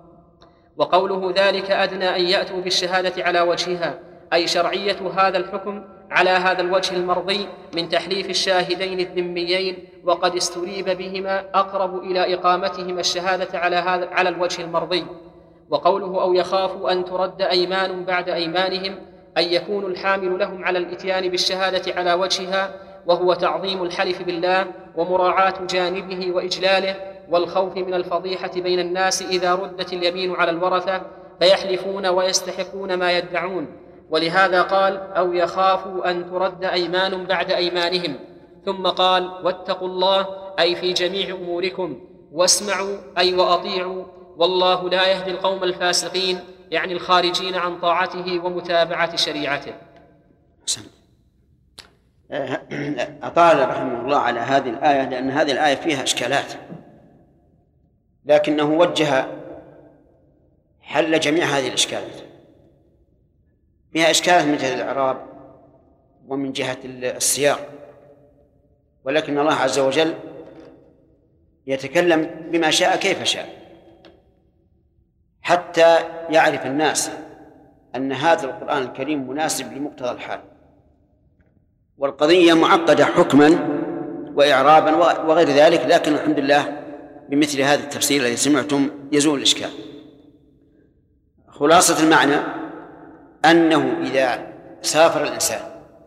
وقوله ذلك أدنى أن يأتوا بالشهادة على وجهها، أي شرعية هذا الحكم على هذا الوجه المرضي من تحليف الشاهدين الذميين، وقد استريب بهما أقرب إلى إقامتهما الشهادة على الوجه المرضي. وقوله أو يخافوا أن ترد أيمان بعد أيمانهم، أن يكون الحامل لهم على الإتيان بالشهادة على وجهها، وهو تعظيم الحلف بالله ومراعاة جانبه وإجلاله، والخوف من الفضيحة بين الناس إذا ردت اليمين على الورثة فيحلفون ويستحقون ما يدعون. ولهذا قال أو يخافوا أن ترد أيمان بعد أيمانهم، ثم قال واتقوا الله أي في جميع أموركم، واسمعوا أي وأطيعوا، والله لا يهدي القوم الفاسقين، يعني الخارجين عن طاعته ومتابعة شريعته. أطال رحمه الله على هذه الآية لأن هذه الآية فيها إشكالات، لكنه وجه حل جميع هذه الإشكالات. فيها إشكالات من جهة الإعراب ومن جهة السياق، ولكن الله عز وجل يتكلم بما شاء كيف شاء حتى يعرف الناس أن هذا القرآن الكريم مناسب لمقتضى الحال. والقضية معقدة حكما وإعرابا وغير ذلك، لكن الحمد لله بمثل هذا التفسير الذي سمعتم يزول الإشكال. خلاصة المعنى أنه إذا سافر الإنسان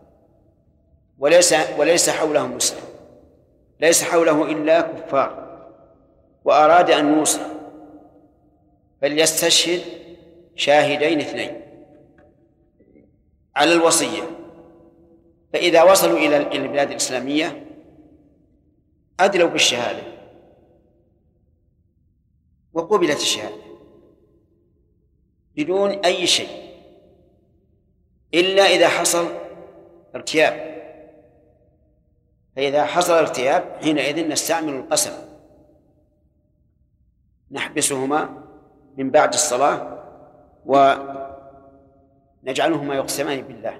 وليس حوله مسلم، ليس حوله إلا كفار، وأراد أن يوصل، فليستشهد شاهدين اثنين على الوصية. فإذا وصلوا إلى البلاد الإسلامية أدلوا بالشهادة وقبلت الشهادة بدون أي شيء، إلا إذا حصل ارتياب. فإذا حصل ارتياب حينئذ نستعمل القسم، نحبسهما من بعد الصلاة ونجعلهما يقسمان بالله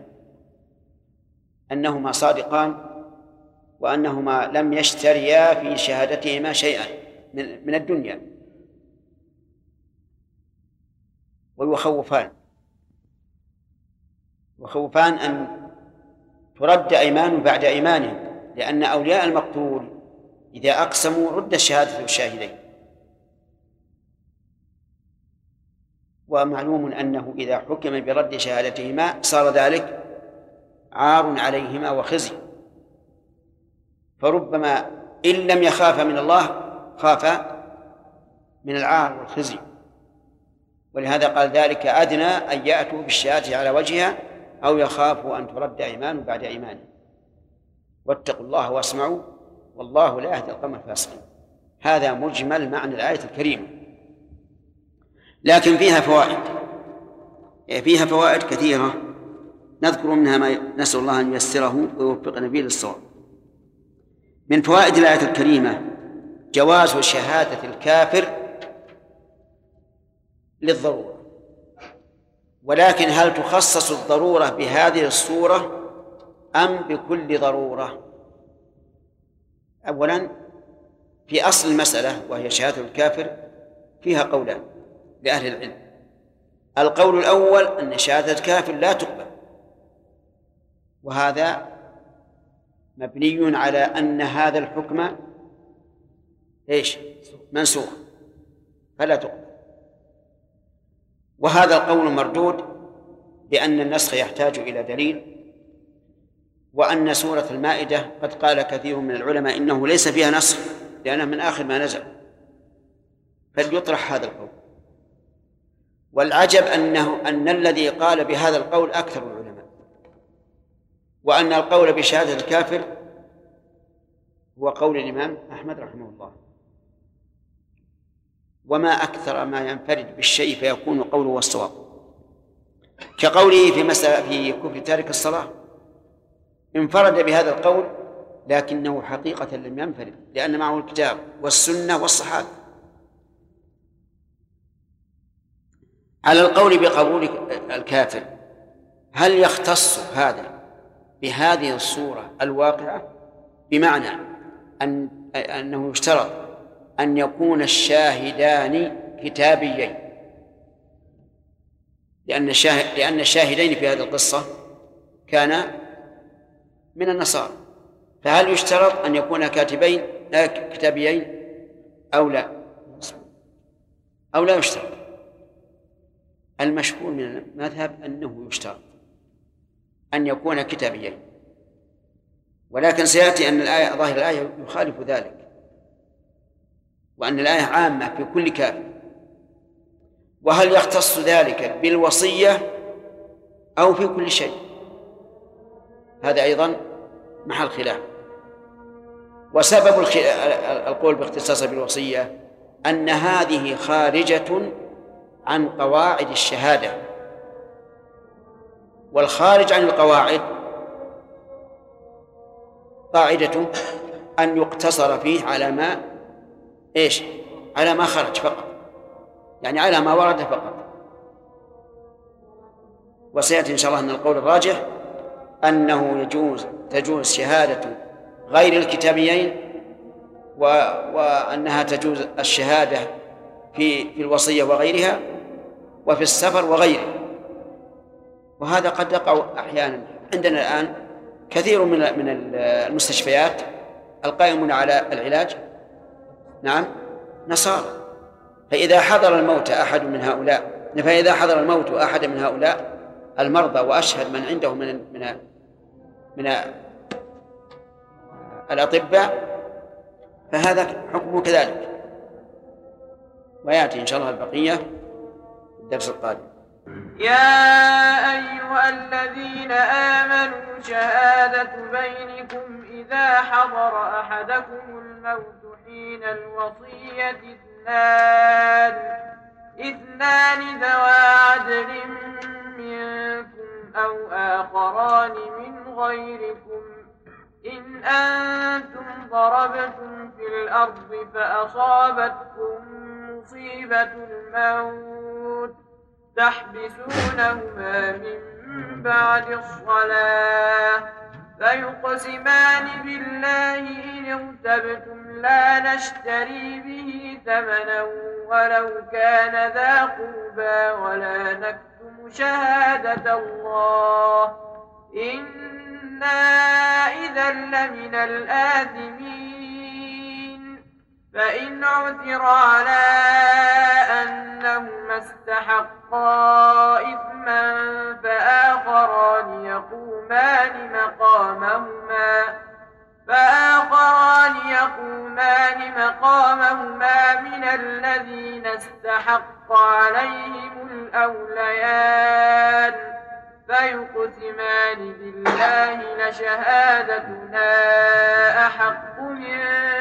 أنهما صادقان وأنهما لم يشتريا في شهادتهما شيئا من الدنيا، ويخوفان أن ترد أيمان بعد أيمانهم، لأن أولياء المقتول إذا أقسموا رد الشهادة للشاهدين. ومعلوم أنه إذا حكم برد شهادتهما صار ذلك عار عليهما وخزي، فربما إن لم يخاف من الله خاف من العار والخزي. ولهذا قال ذلك أدنى أن يأتوا بالشهادة على وجهها أو يخافوا أن ترد أيمان بعد أيمان. واتقوا الله واسمعوا والله لا يهدي القوم الفاسقين. هذا مجمل معنى الآية الكريمة، لكن فيها فوائد كثيرة نذكر منها ما نسأل الله أن ييسره ويوفقنا به للصواب. من فوائد الآية الكريمة جواز شهادة الكافر للضرورة، ولكن هل تخصص الضرورة بهذه الصورة أم بكل ضرورة؟ أولا في أصل المسألة وهي شهادة الكافر فيها قولان لأهل العلم. القول الأول أن شهادة الكافر لا تقبل، وهذا مبني على أن هذا الحكم منسوخ فلا تقبل. وهذا القول مردود لأن النسخ يحتاج إلى دليل، وأن سورة المائدة قد قال كثير من العلماء إنه ليس فيها نسخ لأنه من آخر ما نزل، فليطرح هذا القول. والعجب أن الذي قال بهذا القول أكثر العلماء، وأن القول بشهادة الكافر هو قول الإمام أحمد رحمه الله. وما أكثر ما ينفرد بالشيء فيكون قوله والصواب، كقوله في كفر تارك الصلاة، انفرد بهذا القول لكنه حقيقة لم ينفرد، لأن معه الكتاب والسنة والصحابة. على القول بقبول الكافر، هل يختص هذا بهذه الصورة الواقعة؟ بمعنى أنه يشترط أن يكون الشاهدان كتابيين، لأن الشاهدين في هذه القصة كان من النصارى، فهل يشترط أن يكون كتابيين أو لا؟ أو لا يشترط؟ المشهور من المذهب أنه يشترط أن يكون كتابيين، ولكن سيأتي أن ظاهر الآية يخالف ذلك، وأن الآية عامة في كل كافر. وهل يختص ذلك بالوصية أو في كل شيء؟ هذا أيضا محل خلاف. وسبب القول باختصاصه بالوصية أن هذه خارجة عن قواعد الشهادة، والخارج عن القواعد قاعدة أن يقتصر فيه على ما على ما خرج فقط، يعني على ما ورد فقط. وسيأتي إن شاء الله أن القول الراجح أنه تجوز شهادة غير الكتابيين، وأنها تجوز الشهادة في الوصية وغيرها، وفي السفر وغيره. وهذا قد يقع أحيانا. عندنا الآن كثير من المستشفيات القائمون على العلاج نصارى، فإذا حضر الموت أحد من هؤلاء المرضى وأشهد من عنده من الأطباء فهذا حكمه كذلك. ويأتي إن شاء الله البقية في الدرس القادم. يا أيها الذين آمنوا شهادة بينكم إذا حضر أحدكم الموت حين الوصية اثنان ذوى عدل منكم أو آخران من غيركم إن أنتم ضربتم في الأرض فأصابتكم مصيبة الموت تحبسونهما من بعد الصلاة فيقسمان بالله إن ارتبتم لا نشتري به ثمنا ولو كان ذا قربى ولا نكتم شهادة الله إنا إذا لمن الآثمين. فإن عثر على أنهما استحقا إثما فآخران يقومان مقامهما من الذين استحق عليهم الأوليان فيقسمان بالله لشهادتنا أحق من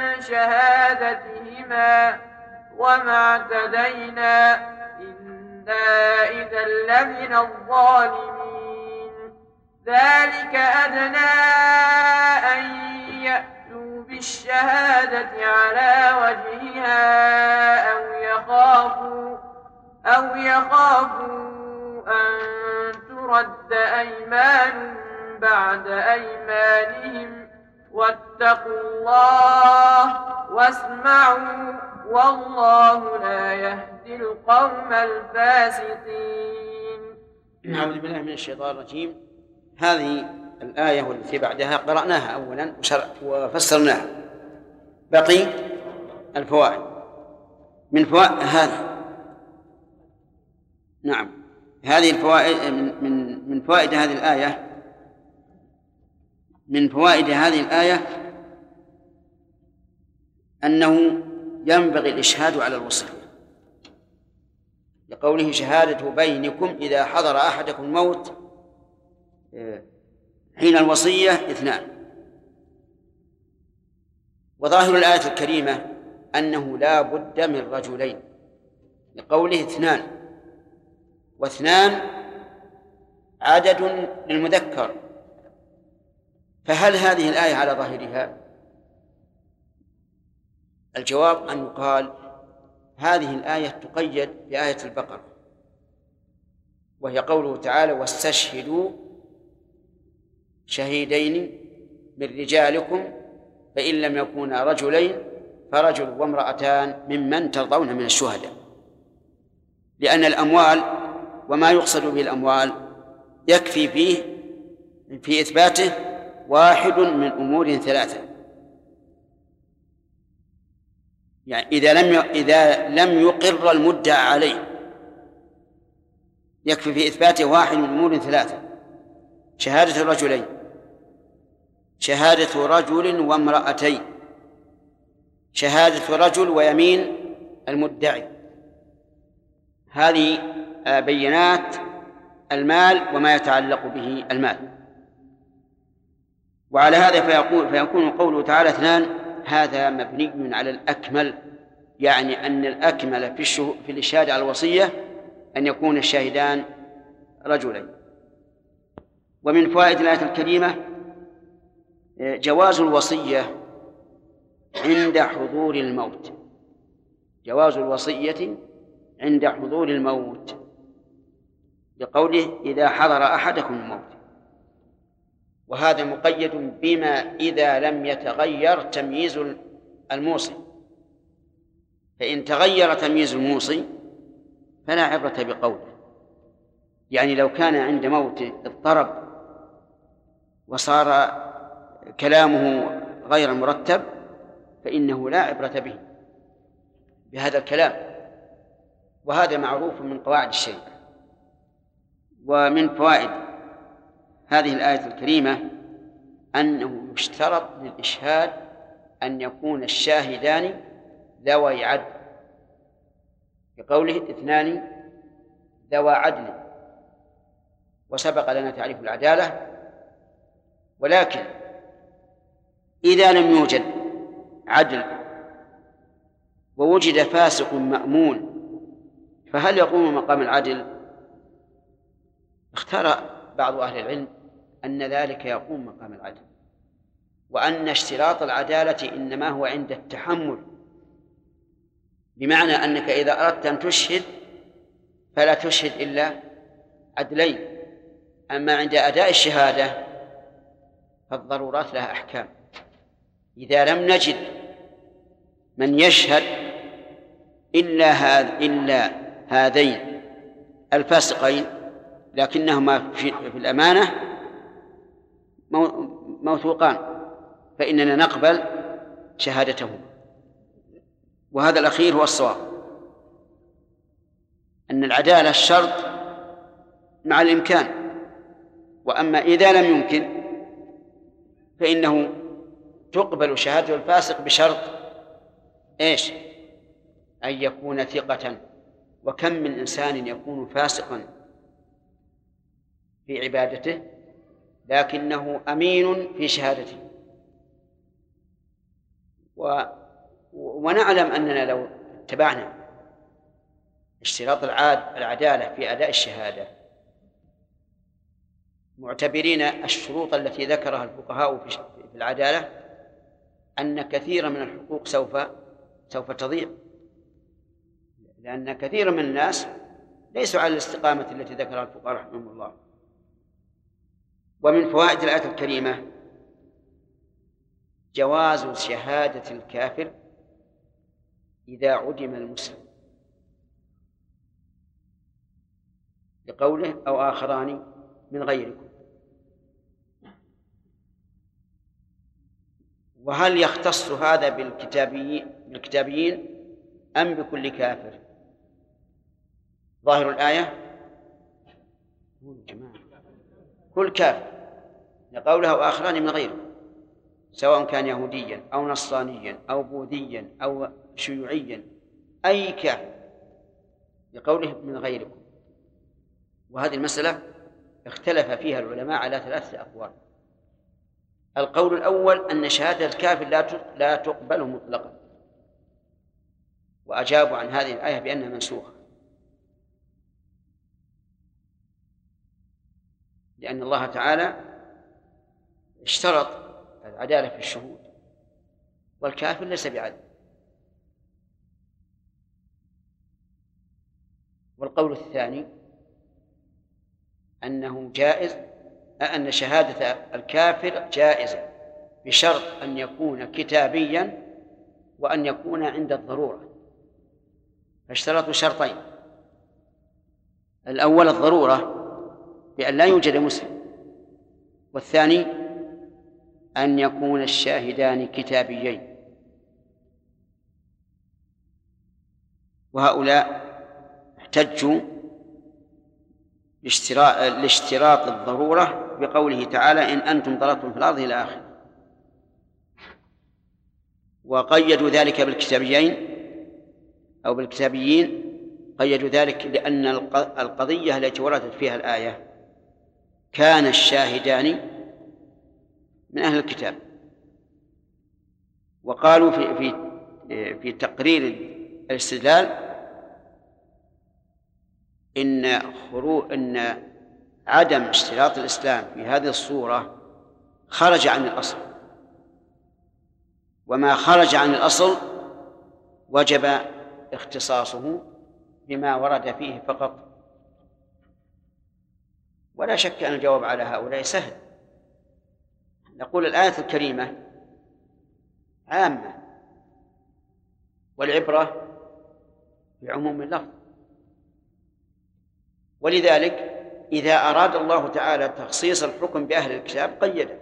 شهادتهما وما اعتدينا إنا إذا لمن الظالمين. ذلك أدنى أن يأتوا بالشهادة على وجهها أو يخافوا أن ترد أيمان بعد أيمانهم واتقوا الله واسمعوا والله لا يهدي القوم الفاسقين. أعوذ بالله من الشيطان الرجيم. هذه الآية والتي بعدها قرأناها أولا وفسرناها، بقي الفوائد. من فوائد هذا هذه الفوائد من فوائد هذه الآية، من فوائد هذه الآية أنه ينبغي الإشهاد على الوصية، لقوله شهادة بينكم إذا حضر أحدكم الموت حين الوصية 2. وظاهر الآية الكريمة أنه لا بد من رجلين، لقوله 2، و2 عدد للمذكر. فهل هذه الآية على ظاهرها؟ الجواب أن يقال هذه الآية تقيد بآية البقرة، وهي قوله تعالى واستشهدوا شهيدين من رجالكم فإن لم يكونا رجلين فرجل وامرأتان ممن ترضون من الشهداء، لأن الأموال وما يقصد به الأموال يكفي فيه في إثباته واحد من أمور 3. يعني إذا لم يقر المدعى عليه يكفي في إثباته واحد من أمور 3: شهادة الرجلين، شهادة رجل وامرأتين، شهادة رجل ويمين المدعي. هذه بينات المال وما يتعلق به المال. وعلى هذا فيكون قوله تعالى 2 هذا مبني على الأكمل، يعني أن الأكمل في الإشهاد على الوصية أن يكون الشاهدان رجلين. ومن فوائد الآية الكريمة جواز الوصية عند حضور الموت، جواز الوصية عند حضور الموت، لقوله إذا حضر أحدكم الموت، وهذا مقيد بما إذا لم يتغير تمييز الموصي. فإن تغير تمييز الموصي فلا عبرة بقوله، يعني لو كان عند موته اضطرب وصار كلامه غير مرتب فإنه لا عبرة به بهذا الكلام، وهذا معروف من قواعد الشريعة. ومن فوائد هذه الآية الكريمة أنه يشترط للإشهاد أن يكون الشاهدان ذوي عدل، بقوله 2 ذوى عدل. وسبق لنا تعريف العدالة، ولكن إذا لم يوجد عدل ووجد فاسق مأمون فهل يقوم مقام العدل؟ اختار بعض أهل العلم أن ذلك يقوم مقام العدل، وأن اشتراط العدالة إنما هو عند التحمل، بمعنى أنك إذا أردت أن تشهد فلا تشهد إلا عدلين، أما عند أداء الشهادة فالضرورات لها أحكام. إذا لم نجد من يشهد إلا هذين الفاسقين لكنهما في الأمانة موثوقان فإننا نقبل شهادتهما. وهذا الأخير هو الصواب، أن العدالة الشرط مع الإمكان، وأما إذا لم يمكن فإنه تقبل شهادة الفاسق بشرط إيش؟ أن يكون ثقة. وكم من إنسان يكون فاسقا في عبادته لكنه أمين في شهادته. ونعلم أننا لو اتبعنا اشتراط العدالة في أداء الشهادة معتبرين الشروط التي ذكرها الفقهاء في العدالة، أن كثيرا من الحقوق سوف تضيع، لأن كثيرا من الناس ليسوا على الاستقامة التي ذكرها الفقهاء رحمهم الله. ومن فوائد الآية الكريمة جواز شهادة الكافر إذا عدم المسلم، لقوله أو آخران من غيركم. وهل يختص هذا بالكتابيين أم بكل كافر؟ ظاهر الآية كل كافر، لقوله أو آخران من غيركم، سواء كان يهوديا أو نصرانيا أو بوذيا أو شيوعيا، أي كافر، لقوله من غيركم. وهذه المسألة اختلف فيها العلماء على 3 أقوال. القول الأول أن شهادة الكافر لا تقبل مطلقا، وأجابوا عن هذه الآية بأنها منسوخة، لأن الله تعالى اشترط العدالة في الشهود، والكافر ليس بعدل. والقول الثاني أنه جائز، أن شهادة الكافر جائزة بشرط أن يكون كتابيا وأن يكون عند الضرورة، فاشترطوا شرطين: الأول الضرورة بأن لا يوجد مسلم، والثاني أن يكون الشاهدان كتابيين. وهؤلاء احتجوا لاشتراط الضرورة بقوله تعالى إن أنتم ضربتم في الأرض إلى آخره، وقيدوا ذلك بالكتابيين أو بالكتابيين، قيدوا ذلك لأن القضية التي وردت فيها الآية كان الشاهدان من أهل الكتاب. وقالوا في تقرير الاستدلال إن عدم اشتراط الإسلام في هذه الصورة خرج عن الأصل، وما خرج عن الأصل وجب اختصاصه بما ورد فيه فقط. ولا شك أن الجواب على هؤلاء سهل. نقول الآية الكريمة عامة، والعبرة بعموم اللفظ، ولذلك إذا أراد الله تعالى تخصيص الحكم بأهل الكتاب قيده،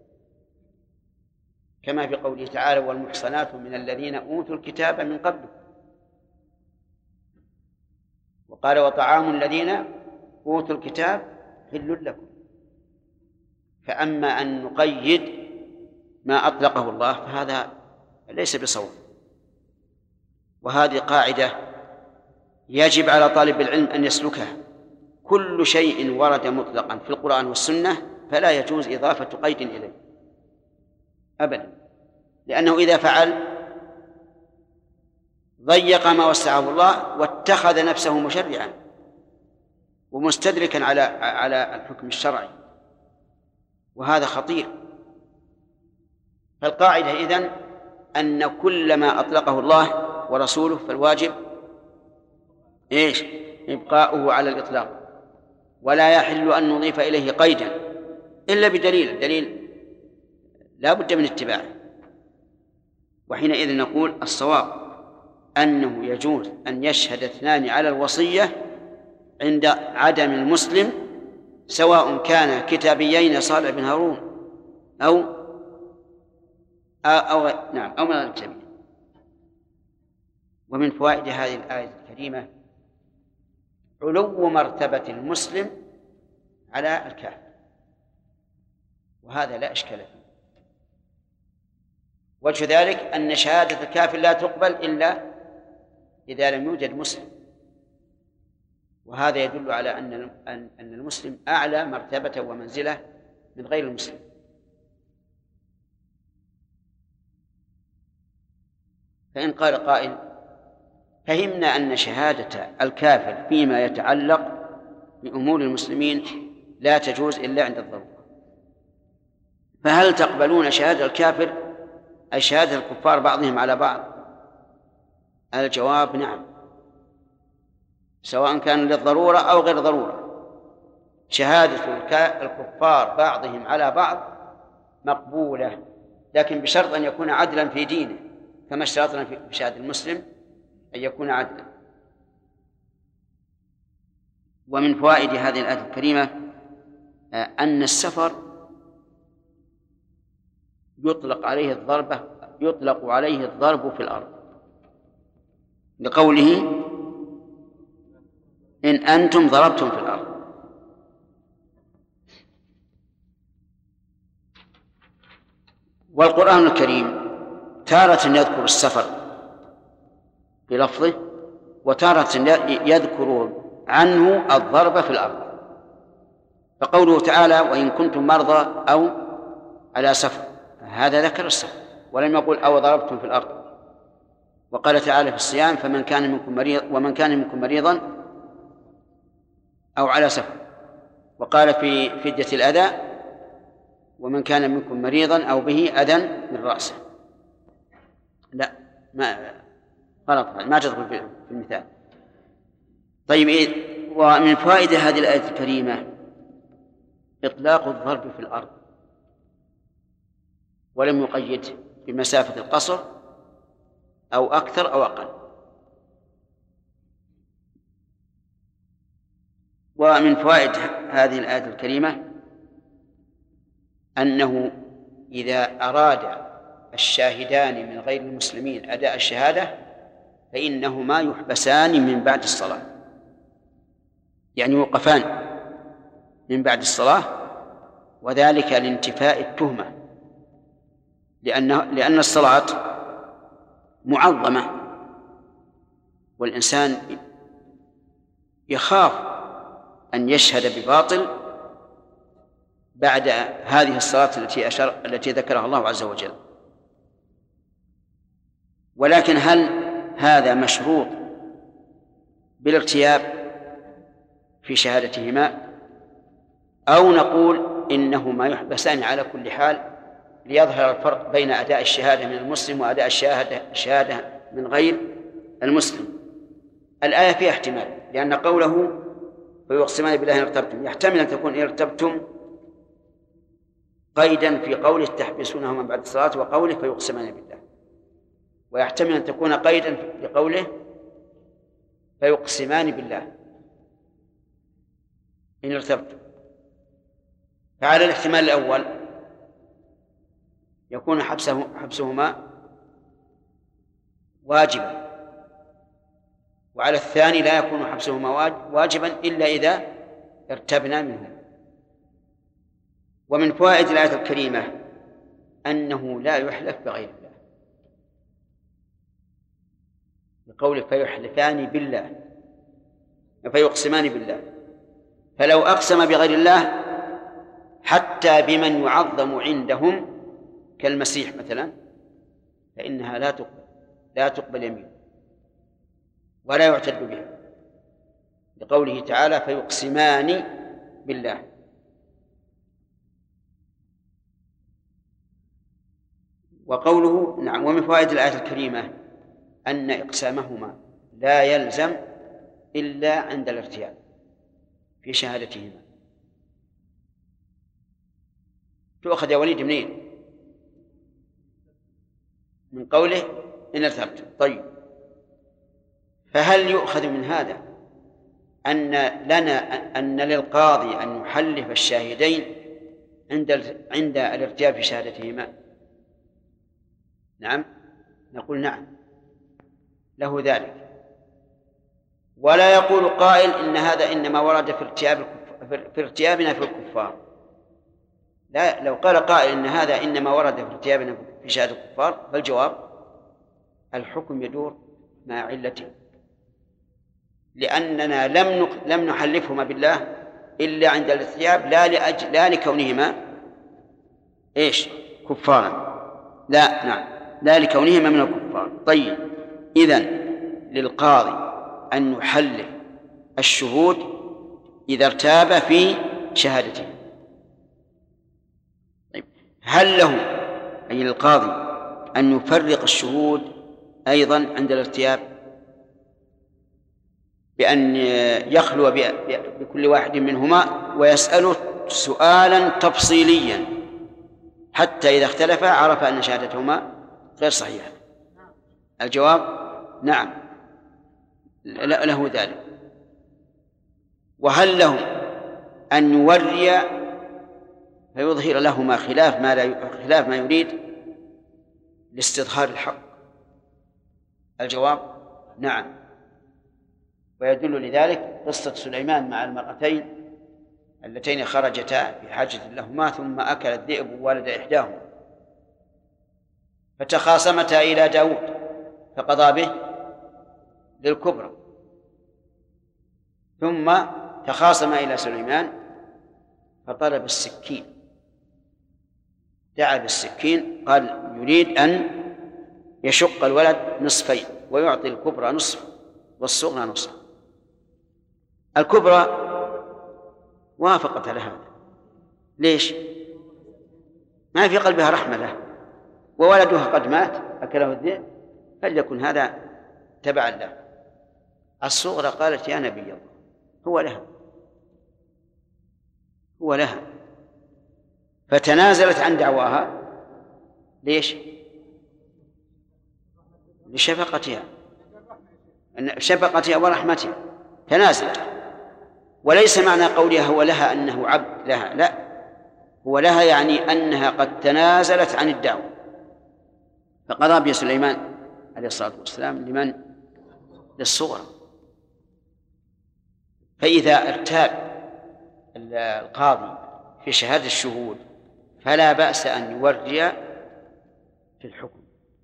كما في قوله تعالى والمحصنات من الذين أوتوا الكتاب من قبل، وقال وطعام الذين أوتوا الكتاب حل لكم. فأما أن نقيد ما أطلقه الله فهذا ليس بصواب. وهذه قاعدة يجب على طالب العلم أن يسلكها: كل شيء ورد مطلقا في القرآن والسنة فلا يجوز إضافة قيد إليه أبدا، لأنه إذا فعل ضيق ما وسعه الله واتخذ نفسه مشرعا ومستدركا على الحكم الشرعي، وهذا خطير. فالقاعدة إذن أن كل ما أطلقه الله ورسوله فالواجب إبقاؤه على الإطلاق، ولا يحل أن نضيف إليه قيدا إلا بدليل لا بد من اتباعه. وحينئذ نقول الصواب أنه يجوز أن يشهد 2 على الوصية عند عدم المسلم، سواء كان كتابيين صالح بن هارون أو من الكتابيين. ومن فوائد هذه الآية الكريمة علو مرتبة المسلم على الكافر، وهذا لا إشكال فيه. وجه ذلك أن شهادة الكافر لا تقبل إلا إذا لم يوجد مسلم، وهذا يدل على أن المسلم أعلى مرتبة ومنزلة من غير المسلم. فإن قال قائل فهمنا أن شهادة الكافر فيما يتعلق بأمور المسلمين لا تجوز إلا عند الضرورة، فهل تقبلون شهادة الكافر أي شهادة الكفار بعضهم على بعض؟ الجواب نعم، سواء كان للضرورة أو غير ضرورة. شهادة الكفار بعضهم على بعض مقبولة، لكن بشرط أن يكون عدلا في دينه، كما اشترطنا في شهادة المسلم أن يكون عدلا. ومن فوائد هذه الآية الكريمة أن السفر يطلق عليه الضرب في الأرض، لقوله إن أنتم ضربتم في الأرض. والقرآن الكريم تارة يذكر السفر بلفظه، وتارة يذكر عنه الضرب في الأرض، فقوله تعالى وإن كنتم مرضى أو على سفر، هذا ذكر السفر ولم يقل أو ضربتم في الأرض. وقال تعالى في الصيام ومن كان منكم مريضا أو على سفر. وقال في فدية الأذى ومن كان منكم مريضا أو به أذى من رأسه. لا، ما غلط، ما تدخل في المثال. طيب، ومن فوائد هذه الآية الكريمة إطلاق الضرب في الأرض، ولم يقيد بمسافة القصر أو أكثر أو أقل. ومن فوائد هذه الآية الكريمة أنه إذا أراد الشاهدان من غير المسلمين أداء الشهادة فإنهما يحبسان من بعد الصلاة، يعني يوقفان من بعد الصلاة، وذلك لانتفاء التهمة، لأن الصلاة معظمة، والإنسان يخاف أن يشهد بباطل بعد هذه الصلاة التي ذكرها الله عز وجل. ولكن هل هذا مشروط بالارتياب في شهادتهما، أو نقول إنهما يحبسان على كل حال ليظهر الفرق بين أداء الشهادة من المسلم وأداء الشهادة من غير المسلم؟ الآية فيها احتمال، لأن قوله فيقسمان بالله إن ارتبتم يحتمل أن تكون إن ارتبتم قيدا في قوله تحبسونهما بعد الصلاة وقوله فيقسمان بالله، ويحتمل أن تكون قيدا في قوله فيقسمان بالله إن ارتبتم. فعلى الاحتمال الأول يكون حبسهما واجبا، وعلى الثاني لا يكون حبسهما واجبا إلا إذا ارتبنا منه. ومن فوائد الآية الكريمة أنه لا يحلف بغير الله، بقوله فيحلفان بالله فيقسمان بالله، فلو أقسم بغير الله حتى بمن يعظم عندهم كالمسيح مثلا فإنها لا تقبل يمين ولا يعتد بها، لقوله تعالى فيقسمان بالله. وقوله نعم. ومن فوائد الآية الكريمة أن إقسامهما لا يلزم إلا عند الارتياب في شهادتهما. تؤخذ يا وليد منين؟ من قوله إن ارتبتم. طيب، فهل يؤخذ من هذا أن للقاضي أن يحلف الشاهدين عند الارتياب في شهادتهما؟ نعم، نقول نعم له ذلك. ولا يقول قائل إن هذا إنما ورد في ارتيابنا في الكفار. لا، لو قال قائل إن هذا إنما ورد في ارتيابنا في شهادة الكفار فالجواب الحكم يدور مع علته، لأننا لم نحلفهما بالله إلا عند الارتياب، لا لكونهما كفارا، لا لكونهما من الكفار. طيب، إذن للقاضي أن يحلف الشهود إذا ارتاب في شهادته. طيب، هل له أي للقاضي أن يفرق الشهود أيضا عند الارتياب؟ بأن يخلو بكل واحد منهما ويسأله سؤالا تفصيليا حتى إذا اختلفا عرف أن شهادتهما غير صحيحة. الجواب نعم، له ذلك. وهل له أن يوري فيظهر لهما خلاف ما يريد لاستظهار الحق؟ الجواب نعم، ويدل لذلك قصة سليمان مع المرأتين اللتين خرجتا بحاجة لهما ثم أكل الذئب ولد إحداهما فتخاصمتا إلى داود فقضى به للكبرى، ثم تخاصم إلى سليمان فطلب السكين، دعا بالسكين، قال يريد أن يشق الولد نصفين ويعطي الكبرى نصف والصغرى نصف. الكبرى وافقت على هذا. ليش؟ ما في قلبها رحمة له، وولدها قد مات أكله الذئب، فليكن هذا تبعا له. الصغرى قالت يا نبي الله هو لها، فتنازلت عن دعواها. ليش؟ لشفقتها ورحمتها تنازلت. وليس معنى قولها هو لها أنه عبد لها، لا، هو لها يعني أنها قد تنازلت عن الدعوة. فقضى به سليمان عليه الصلاة والسلام لمن؟ للصغرى. فإذا ارتاب القاضي في شهادة الشهود فلا بأس أن يوري في الحكم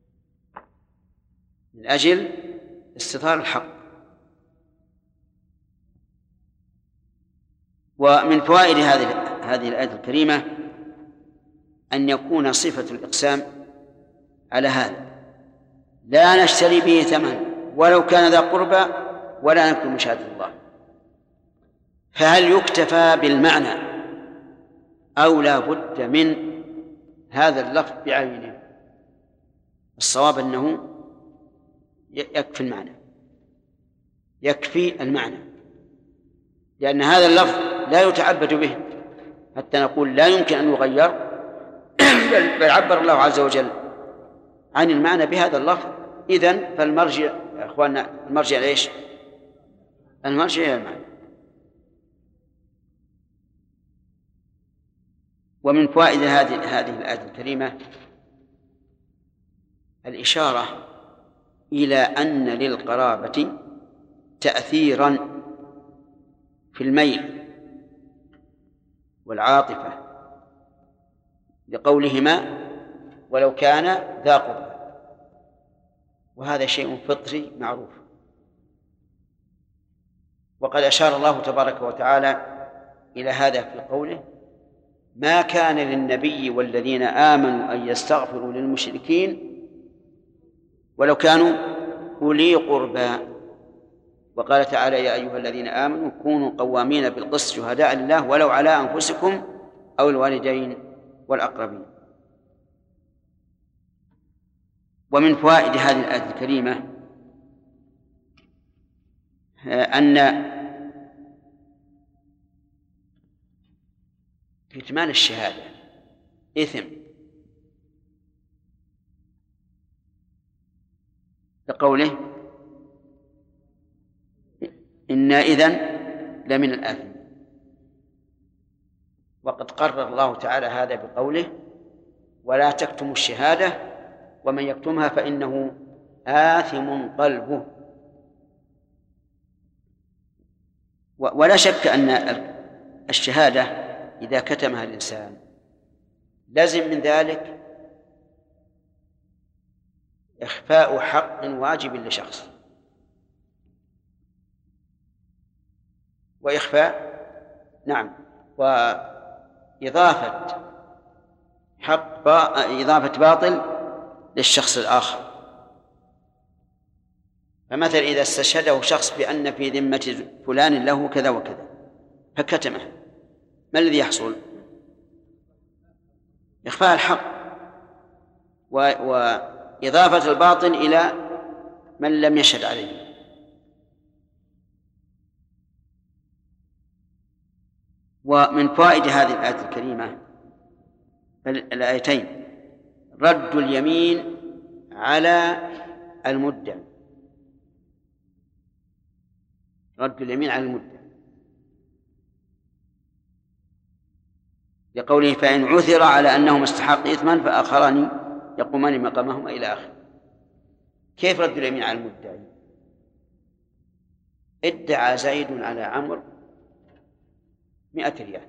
من أجل استظهار الحق. ومن فوائد هذه الآية الكريمة أن يكون صفة الإقسام على هذا: لا نشتري به ثمن ولو كان ذا قربى ولا نكتم شهادة الله. فهل يكتفى بالمعنى أو لا بد من هذا اللفظ بعينه؟ الصواب أنه يكفي المعنى، لأن هذا اللفظ لا يتعبد به حتى نقول لا يمكن أن يغير، بل عبر الله عز وجل عن المعنى بهذا اللفظ. إذن فالمرجع يا أخواننا، المرجع ليش؟ المرجع إلى المعنى. ومن فوائد هذه الآية الكريمة الإشارة إلى أن للقرابة تأثيرا في الميل والعاطفة، لقولهما ولو كان ذا قربى، وهذا شيء فطري معروف. وقد أشار الله تبارك وتعالى إلى هذا في قوله: ما كان للنبي والذين آمنوا أن يستغفروا للمشركين ولو كانوا أولي قربى. وقال تعالى: يا أيها الذين آمنوا كونوا قوامين بالقسط شهداء لله ولو على أنفسكم أو الوالدين والأقربين. ومن فوائد هذه الآية الكريمة أن كتمان الشهادة إثم، لقوله: إنا إذن لمن الآثم. وقد قرر الله تعالى هذا بقوله: ولا تكتموا الشهادة ومن يكتمها فإنه آثم قلبه. ولا شك أن الشهادة إذا كتمها الإنسان لازم من ذلك إخفاء حق واجب لشخص، وإخفاء وإضافة إضافة باطل للشخص الآخر. فمثلا إذا استشهده شخص بأن في ذمة فلان له كذا وكذا فكتمه، ما الذي يحصل؟ إخفاء الحق وإضافة الباطل إلى من لم يشهد عليه. ومن فوائد هذه الآية الكريمة الآيتين رد اليمين على المدعي، رد اليمين على المدعي، لقوله فإن عثر على أنهما استحق إثما فآخران يقومان مقامهما إلى آخره. كيف رد اليمين على المدعي؟ ادعى زيد على عمرو 100 ريال،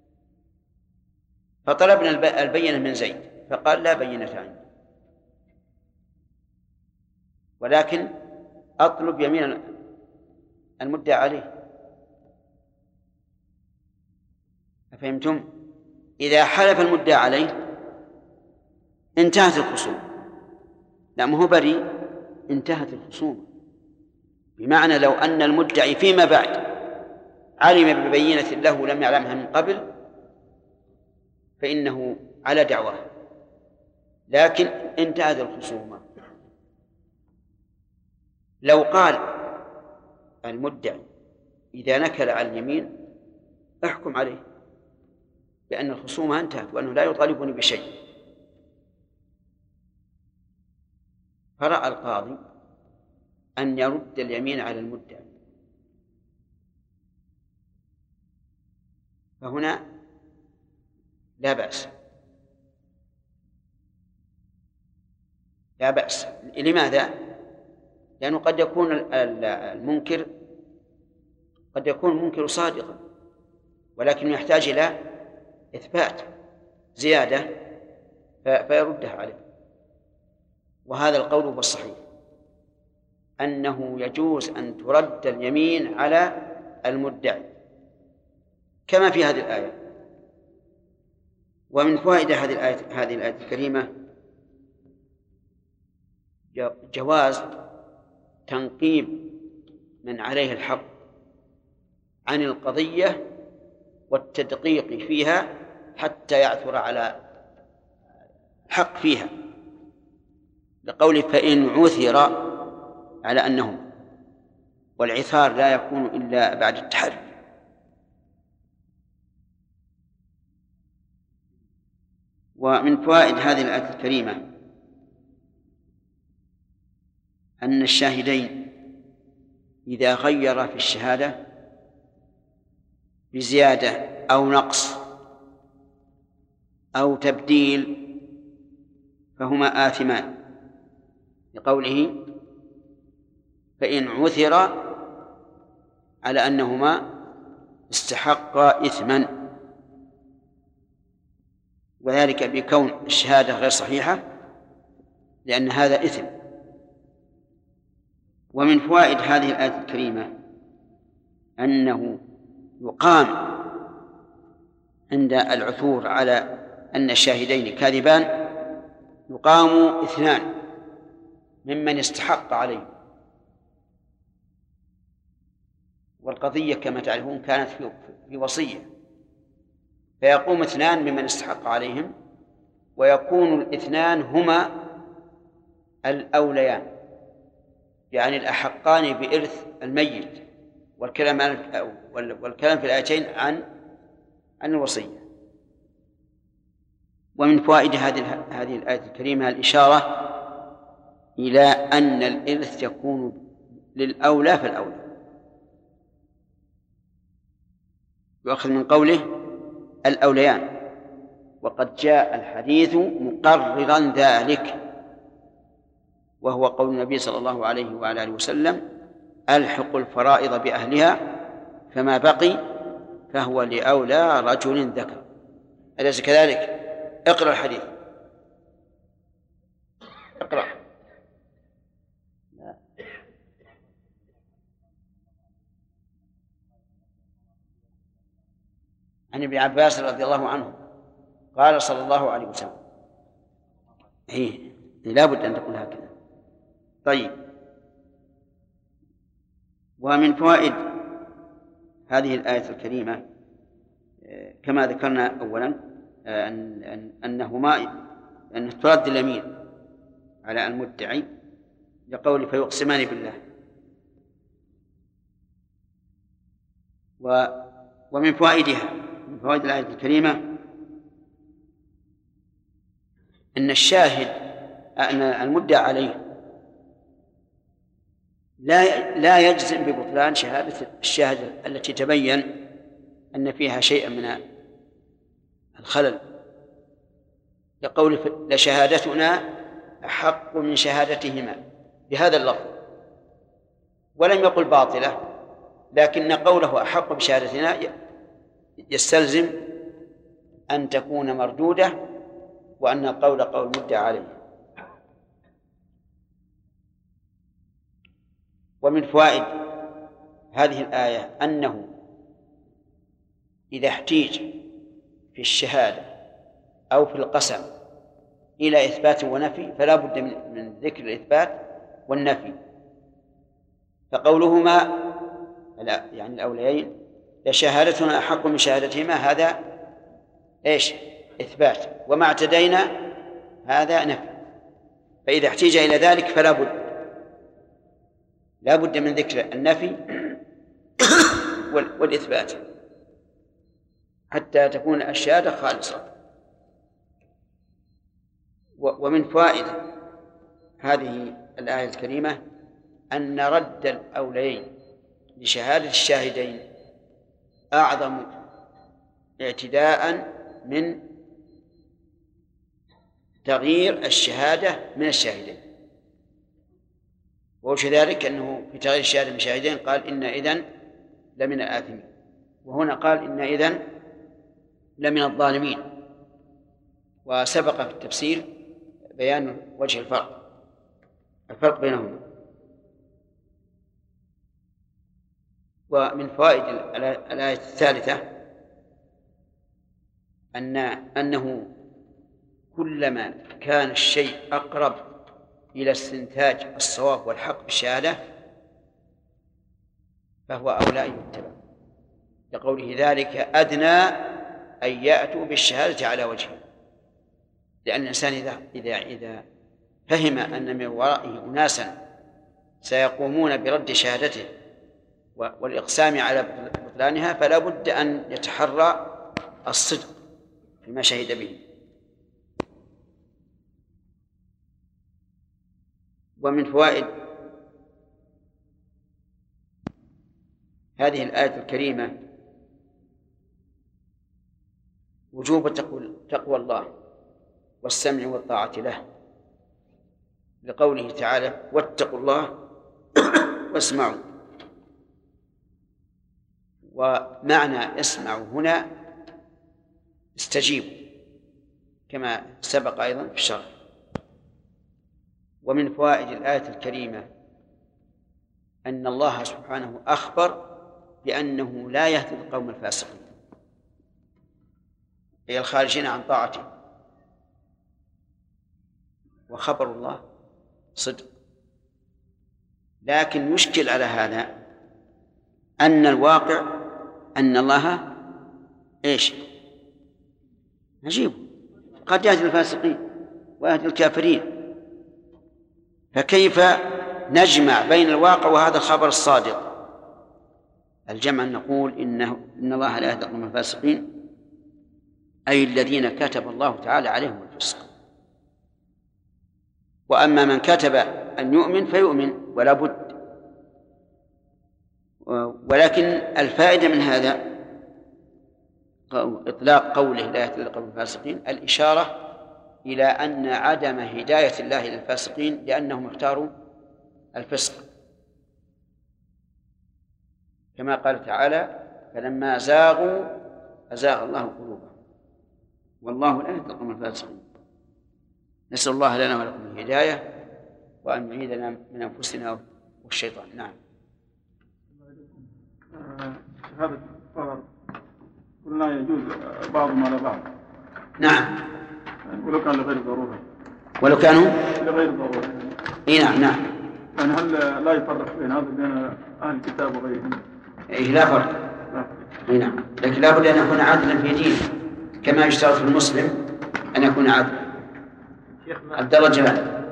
فطلبنا البينة من زيد فقال لا بينة عندي، ولكن أطلب يمين المدعى عليه. أفهمتم؟ إذا حلف المدعى عليه انتهت الخصومة، لا ما هو بريء، انتهت الخصومة. بمعنى لو أن المدعي فيما بعد علم ببينة له لم يعلمها من قبل فإنه على دعواه، لكن انتهت الخصومة. لو قال المدعي إذا نكل على اليمين احكم عليه لأن الخصومة انتهت وأنه لا يطالبني بشيء، فرأى القاضي أن يرد اليمين على المدعي، فهنا لا بأس، لا بأس. لماذا؟ لأنه قد يكون المنكر قد يكون المنكر صادقا ولكن يحتاج إلى إثبات زيادة فيردها عليه. وهذا القول هو الصحيح، أنه يجوز أن ترد اليمين على المدعي كما في هذه الآية. ومن فوائد هذه الآية الكريمة جواز تنقيب من عليه الحق عن القضية والتدقيق فيها حتى يعثر على حق فيها، لقوله فإن عثر على أنهم، والعثار لا يكون إلا بعد التحري. ومن فوائد هذه الآية الكريمة أن الشاهدين إذا غير في الشهادة بزيادة أو نقص أو تبديل فهما آثمان، لقوله فإن عثر على أنهما استحقا إثما، وذلك بكون الشهادة غير صحيحة لأن هذا إثم. ومن فوائد هذه الآية الكريمة أنه يقام عند العثور على أن الشاهدين كاذبان يقام اثنان ممن استحق عليه، والقضية كما تعرفون كانت في وصية، فيقوم اثنان ممن استحق عليهم ويكون الاثنان هما الأوليان، يعني الأحقان بإرث الميت، والكلام في الآيتين عن الوصية. ومن فوائد هذه الآية الكريمة الإشارة إلى أن الإرث يكون للأولى فالأولى، يؤخذ من قوله الأوليان، وقد جاء الحديث مقررا ذلك، وهو قول النبي صلى الله عليه وعلى آله وسلم ألحق الفرائض بأهلها فما بقي فهو لأولى رجل ذكر. أليس كذلك؟ اقرأ الحديث، اقرأ. عن ابن عباس رضي الله عنه قال صلى الله عليه وسلم، لا بد أن تقول هكذا. طيب، ومن فوائد هذه الآية الكريمة كما ذكرنا أولا أن ترد اليمين على المدعي لقول فيقسمان بالله. ومن فوائدها فوائد الآية الكريمة أن الشاهد أن المدعى عليه لا يجزم ببطلان شهادة الشاهد التي تبين أن فيها شيئا من الخلل، لقول لشهادتنا أحق من شهادتهما بهذا اللفظ، ولم يقل باطلة، لكن قوله أحق بشهادتنا يستلزم أن تكون مردودة وأن القول قول مدعى عليه. ومن فوائد هذه الآية أنه إذا احتيج في الشهادة أو في القسم إلى إثبات ونفي فلا بد من ذكر الإثبات والنفي، فقولهما يعني الأوليين لشهادتنا أحق من شهادتهما هذا إيش؟ إثبات، وما اعتدينا هذا نفي، فإذا احتيج إلى ذلك فلا بد من ذكر النفي والإثبات حتى تكون الشهادة خالصة. ومن فوائد هذه الآية الكريمة أن رد الأولين لشهادة الشاهدين أعظم اعتداء من تغيير الشهادة من الشاهدين. ووجه ذلك أنه في تغيير الشهادة من الشاهدين قال إن إذن لمن الآثمين، وهنا قال إن إذن لمن الظالمين، وسبق في التفسير بيان وجه الفرق بينهما. ومن فوائد الآية الثالثة أنه كلما كان الشيء أقرب إلى استنتاج الصواب والحق بالشهادة فهو أولى أن يتبع، لقوله ذلك أدنى أن يأتوا بالشهادة على وجهه، لأن الإنسان إذا فهم أن من ورائه أناسا سيقومون برد شهادته والإقسام على بطلانها فلا بد أن يتحرى الصدق فيما شهد به. ومن فوائد هذه الآية الكريمة وجوب تقوى الله والسمع والطاعة له، لقوله تعالى واتقوا الله واسمعوا. ومعنى اسمعوا هنا استجيبوا كما سبق أيضا في الشرح. ومن فوائد الآية الكريمة أن الله سبحانه أخبر بأنه لا يهدي القوم الفاسقين، أي الخارجين عن طاعته، وخبر الله صدق. لكن يشكل على هذا أن الواقع أن الله إيش؟ عجيب، قد يهدي الفاسقين ويهدي الكافرين، فكيف نجمع بين الواقع وهذا الخبر الصادق؟ الجمع نقول إن الله لا يهدي القوم الفاسقين أي الذين كتب الله تعالى عليهم الفسق، وأما من كتب أن يؤمن فيؤمن ولا بد. ولكن الفائدة من هذا إطلاق قوله لا يهدي القوم الفاسقين الإشارة إلى أن عدم هداية الله للفاسقين لأنهم اختاروا الفسق، كما قال تعالى فلما زاغوا أزاغ الله قلوبهم والله لا يهدي القوم الفاسقين. نسأل الله لنا ولكم الهداية وأن يعيذنا من أنفسنا والشيطان. نعم. شهادة الطهر قلنا يجوز بعضهم على بعض. نعم. ولو كان لغير ضرورة. ولو كانوا لغير ضرورة. إيه نعم نعم. يعني هل لا يفرق بين هذا بين أهل الكتاب وغيرهم؟ إيه لا فرق. إيه نعم. لكن لا بد أن يكون عادلا في دينه كما يشترط في المسلم أن يكون عادلا. الدرجة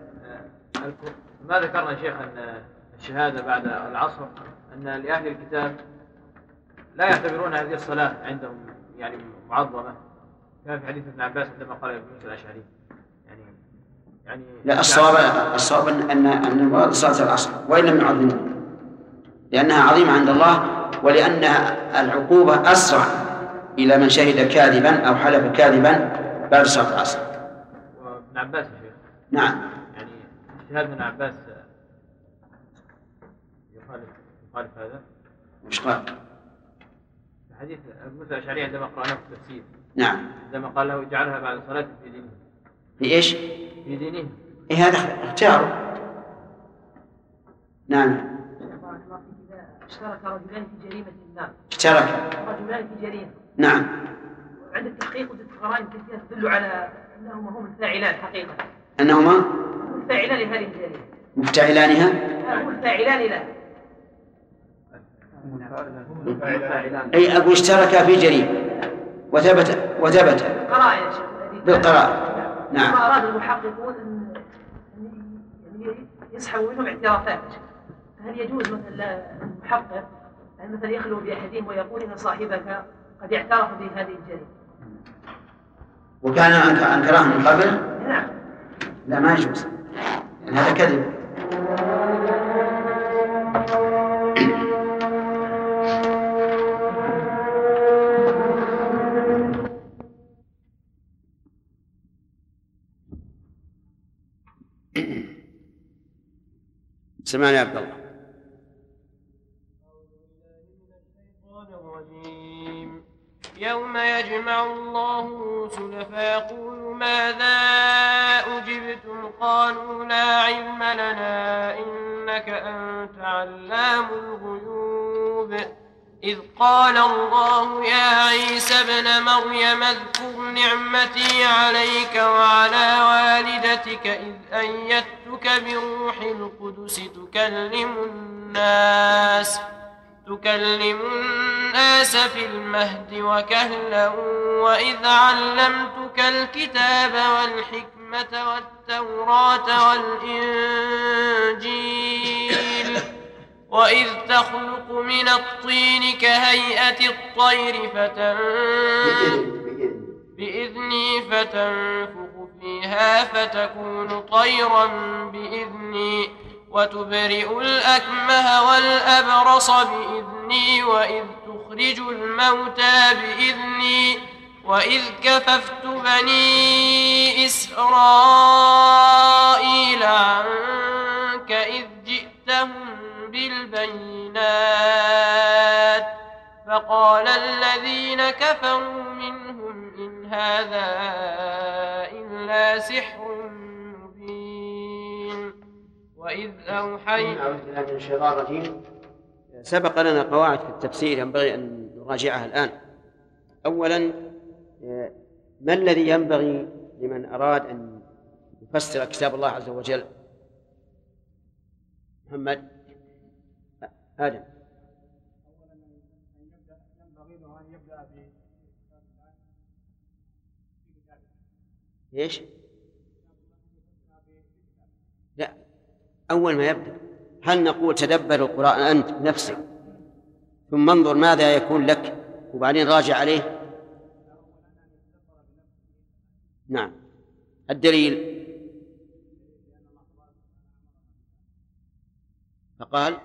ما ذكرنا شيخ أن الشهادة بعد العصر أن لأهل الكتاب لا يعتبرون هذه الصلاة عندهم يعني معظمة كان في حديث ابن عباس عندما قال ابن موسى الأشعري يعني لا، الصواب أن المراد صلاة العصر وإن لم يعظموها، لأنها عظيمة عند الله، ولأن العقوبة أسرع إلى من شهد كاذبا أو حلف كاذبا بعد صلاة العصر. وابن عباس يا شيخ نعم، يعني اجتهاد ابن عباس يخالف هذا. مش قال حديث ابن موسى الأشعري عندما قرأناه في التفسير، نعم، عندما قال له اجعلها بعد صلاة في دينه. في إيش؟ في دينه. إيه هذا اختياره. نعم. اشترك رجلان في جريمة النار. اشترك رجلان في جريمة. نعم. عند التحقيق وجدت قرائن كثيرة تدل على أنهما هم الفاعلان حقيقة. أنهما هم الفاعلان لهذه الجريمة. مفتعلانها؟ هم الفاعلان لها. أي أقول اشترك في جريمة وثبت قرائن بالقرائن. نعم. ثم أراد المحققون أن يسحبوا منهم اعترافات. هل يجوز مثلا المحقق أن مثلا يخلو بأحدهم ويقول إن صاحبك قد اعترف بهذه الجريمة؟ وكان أنكره من قبل؟ نعم. لا، ما يجوز، يعني هذا كذب. سمعنا يا عبد الله. يوم يجمع الله الرسل فيقول ماذا أجبتم قالوا لا علم لنا إنك أنت علام الغيوب إذ قال الله يا عيسى ابن مريم اذكر نعمتي عليك وعلى والدتك إذ أيدتك بروح القدس تكلم الناس في المهد وكهلا وإذ علمتك الكتاب والحكمة والتوراة والإنجيل وإذ تخلق من الطين كهيئة الطير بإذني فتنفخ فيها فتكون طيرا بإذني وتبرئ الأكمه والأبرص بإذني وإذ تخرج الموتى بإذني وإذ كففت بني إسرائيل عنك إذ جئتهم بالبينات فقال الذين كفروا منهم إن هذا إلا سحر مبين وإذ أوحينا. سبق لنا قواعد في التفسير ينبغي أن نراجعها الآن. أولا، ما الذي ينبغي لمن أراد أن يفسر كتاب الله عز وجل؟ محمد آدم. إيش؟ لا، أول ما يبدأ هل نقول تدبر القرآن أنت بنفسك ثم انظر ماذا يكون لك وبعدين راجع عليه؟ نعم. الدليل فقال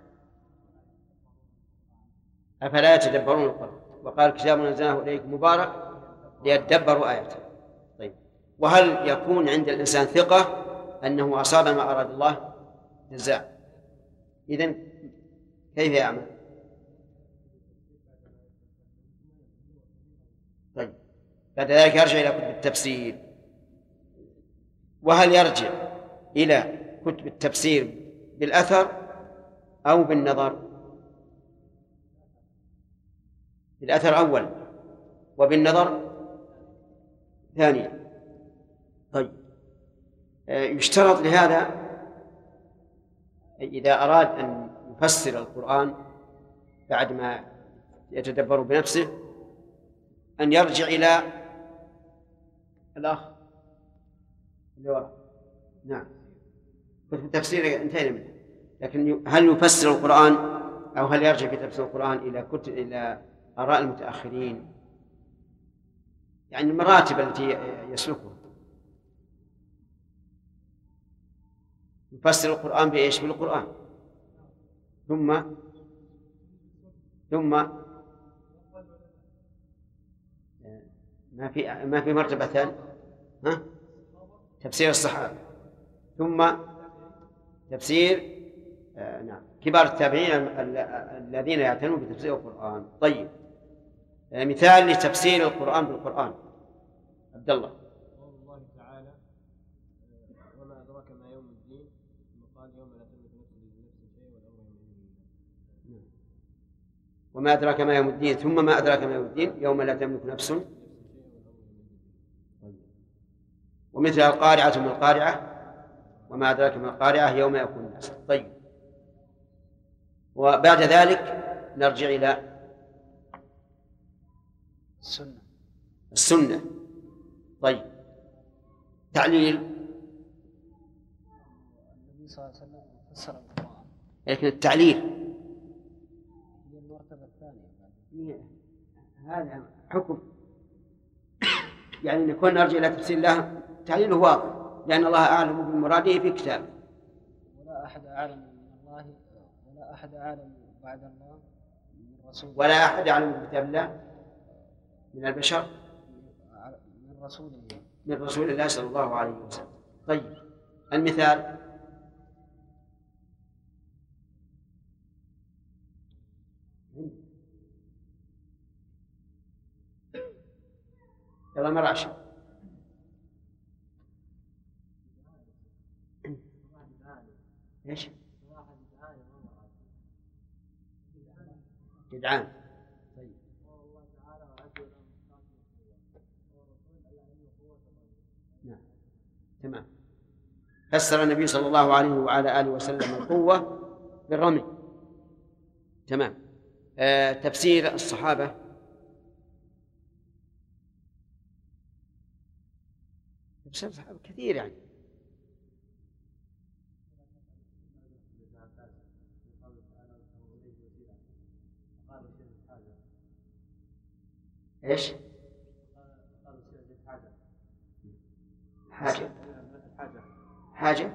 أفلا يتدبرون القرآن وقال كتاب أنزلناه إليك مبارك ليتدبروا آياته. طيب، وهل يكون عند الإنسان ثقة أنه أصاب ما أراد الله جزاء؟ إذن كيف يعمل؟ طيب، بعد ذلك يرجع إلى كتب التفسير. وهل يرجع إلى كتب التفسير بالأثر أو بالنظر؟ بالأثر أول وبالنظر ثانيا. طيب، يشترط لهذا إذا أراد أن يفسر القرآن بعد ما يتدبر بنفسه أن يرجع إلى الأخ اللي وراء. نعم، كتب التفسير انتهينا منه، لكن هل يفسر القرآن أو هل يرجع في تفسير القرآن إلى آراء المتأخرين يعني المراتب التي يسلكها. يفسر القرآن بإيش؟ بالقرآن. ثم ما في مرتبة ثانية. تفسير الصحابة، ثم تفسير نعم كبار التابعين الذين يعتنون بتفسير القرآن. طيب، مثال لتفسير القرآن بالقرآن. عبد الله. قول الله تعالى: وما أدراك ما يوم الدين، ثم قال: يوم لا تملك نفس لنفس شيء والأمر يومئذ لله. وما أدراك ما يوم الدين، ثم ما أدراك ما يوم الدين، يوم لا تملك نفس. ومثل القارعة من القارعة، وما أدراك ما القارعة، يوم يكون الناس. طيب، وبعد ذلك نرجع إلى السنة. طيب، تعليل. النبي صلى الله عليه وسلم فسر القرآن، لكن التعليل هي المرتبة الثانية. هذا حكم، يعني نكون نرجع إلى تفسير الله. تعليله واضح، لأن الله أعلم بمراده في كتابه. ولا أحد أعلم من الله، ولا أحد أعلم بعد الله من رسول، ولا أحد أعلم بكتاب الله من البشر من رسول الله صلى الله عليه وسلم. طيب، المثال. يلا مراشد. ايش؟ جدعان. طيب. نعم، تمام. فسر النبي صلى الله عليه وعلى آله وسلم القوة بالرمي. تمام. تفسير الصحابة. تفسير الصحابة كثير يعني. ايش؟ حاجة.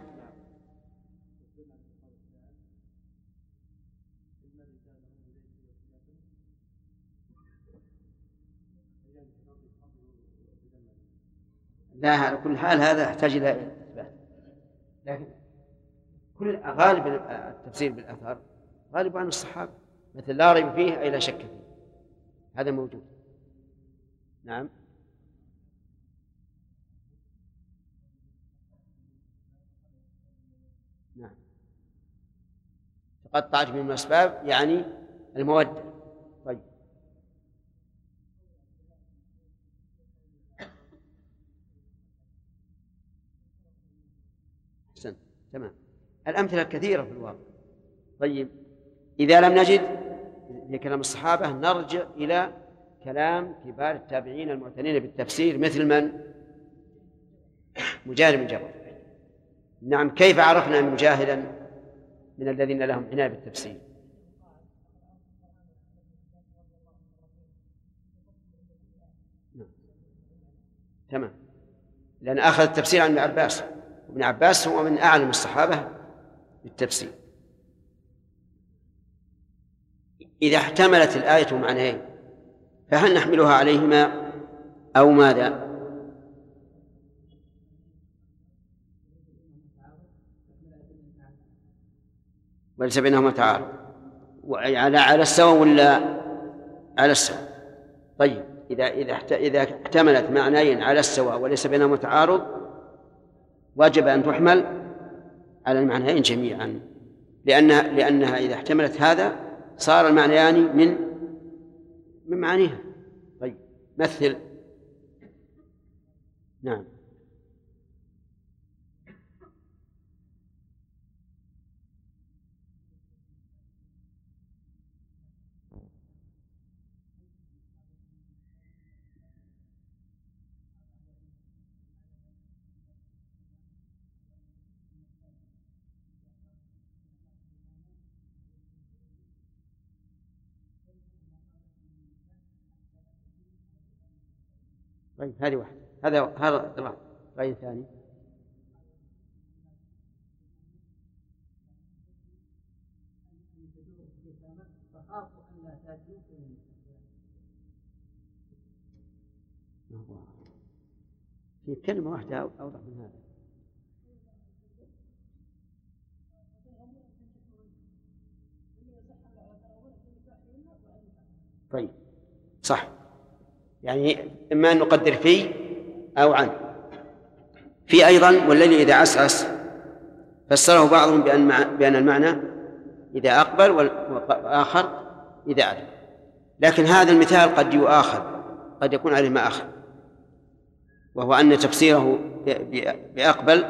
لا، على كل حال هذا يحتاج إلى إثبات، لكن غالب التفسير بالآثار غالب عن الصحابة، مثل لا ريب فيه أي لا شك فيه، هذا موجود. نعم. نعم، تقطعت من الأسباب يعني المودة. طيب، أحسن، تمام. الأمثلة كثيرة في الواقع. طيب، إذا لم نجد في كلام الصحابة نرجع إلى كلام كبار التابعين المعتنين بالتفسير، مثل من؟ مجاهد بن جبر. نعم، كيف عرفنا أن مجاهدا من الذين لهم عناية بالتفسير؟ نعم. تمام، لأن أخذ التفسير عن ابن عباس، وابن عباس هو من أعلم الصحابة بالتفسير. إذا احتملت الآية معنيين فهل نحملها عليهما أو ماذا؟ وليس بينهما تعارض، على السواء ولا على السواء؟ طيب، إذا احتملت معنيين على السواء وليس بينهما تعارض وجب أن تحمل على المعنيين جميعا، لأنها إذا احتملت هذا صار المعنيان من معانيها. طيب، مثل. نعم. طيب هذه واحدة. هذا الرأي الثاني. في كلمة واحدة أوضح من هذا. طيب صح، يعني إما أن نقدر في أو عن. في أيضا والليل إذا عسعس فسره بعضهم بأن المعنى إذا أقبل والآخر إذا أدبر، لكن هذا المثال قد يؤاخذ، قد يكون عليه ما أخذ، وهو أن تفسيره بأقبل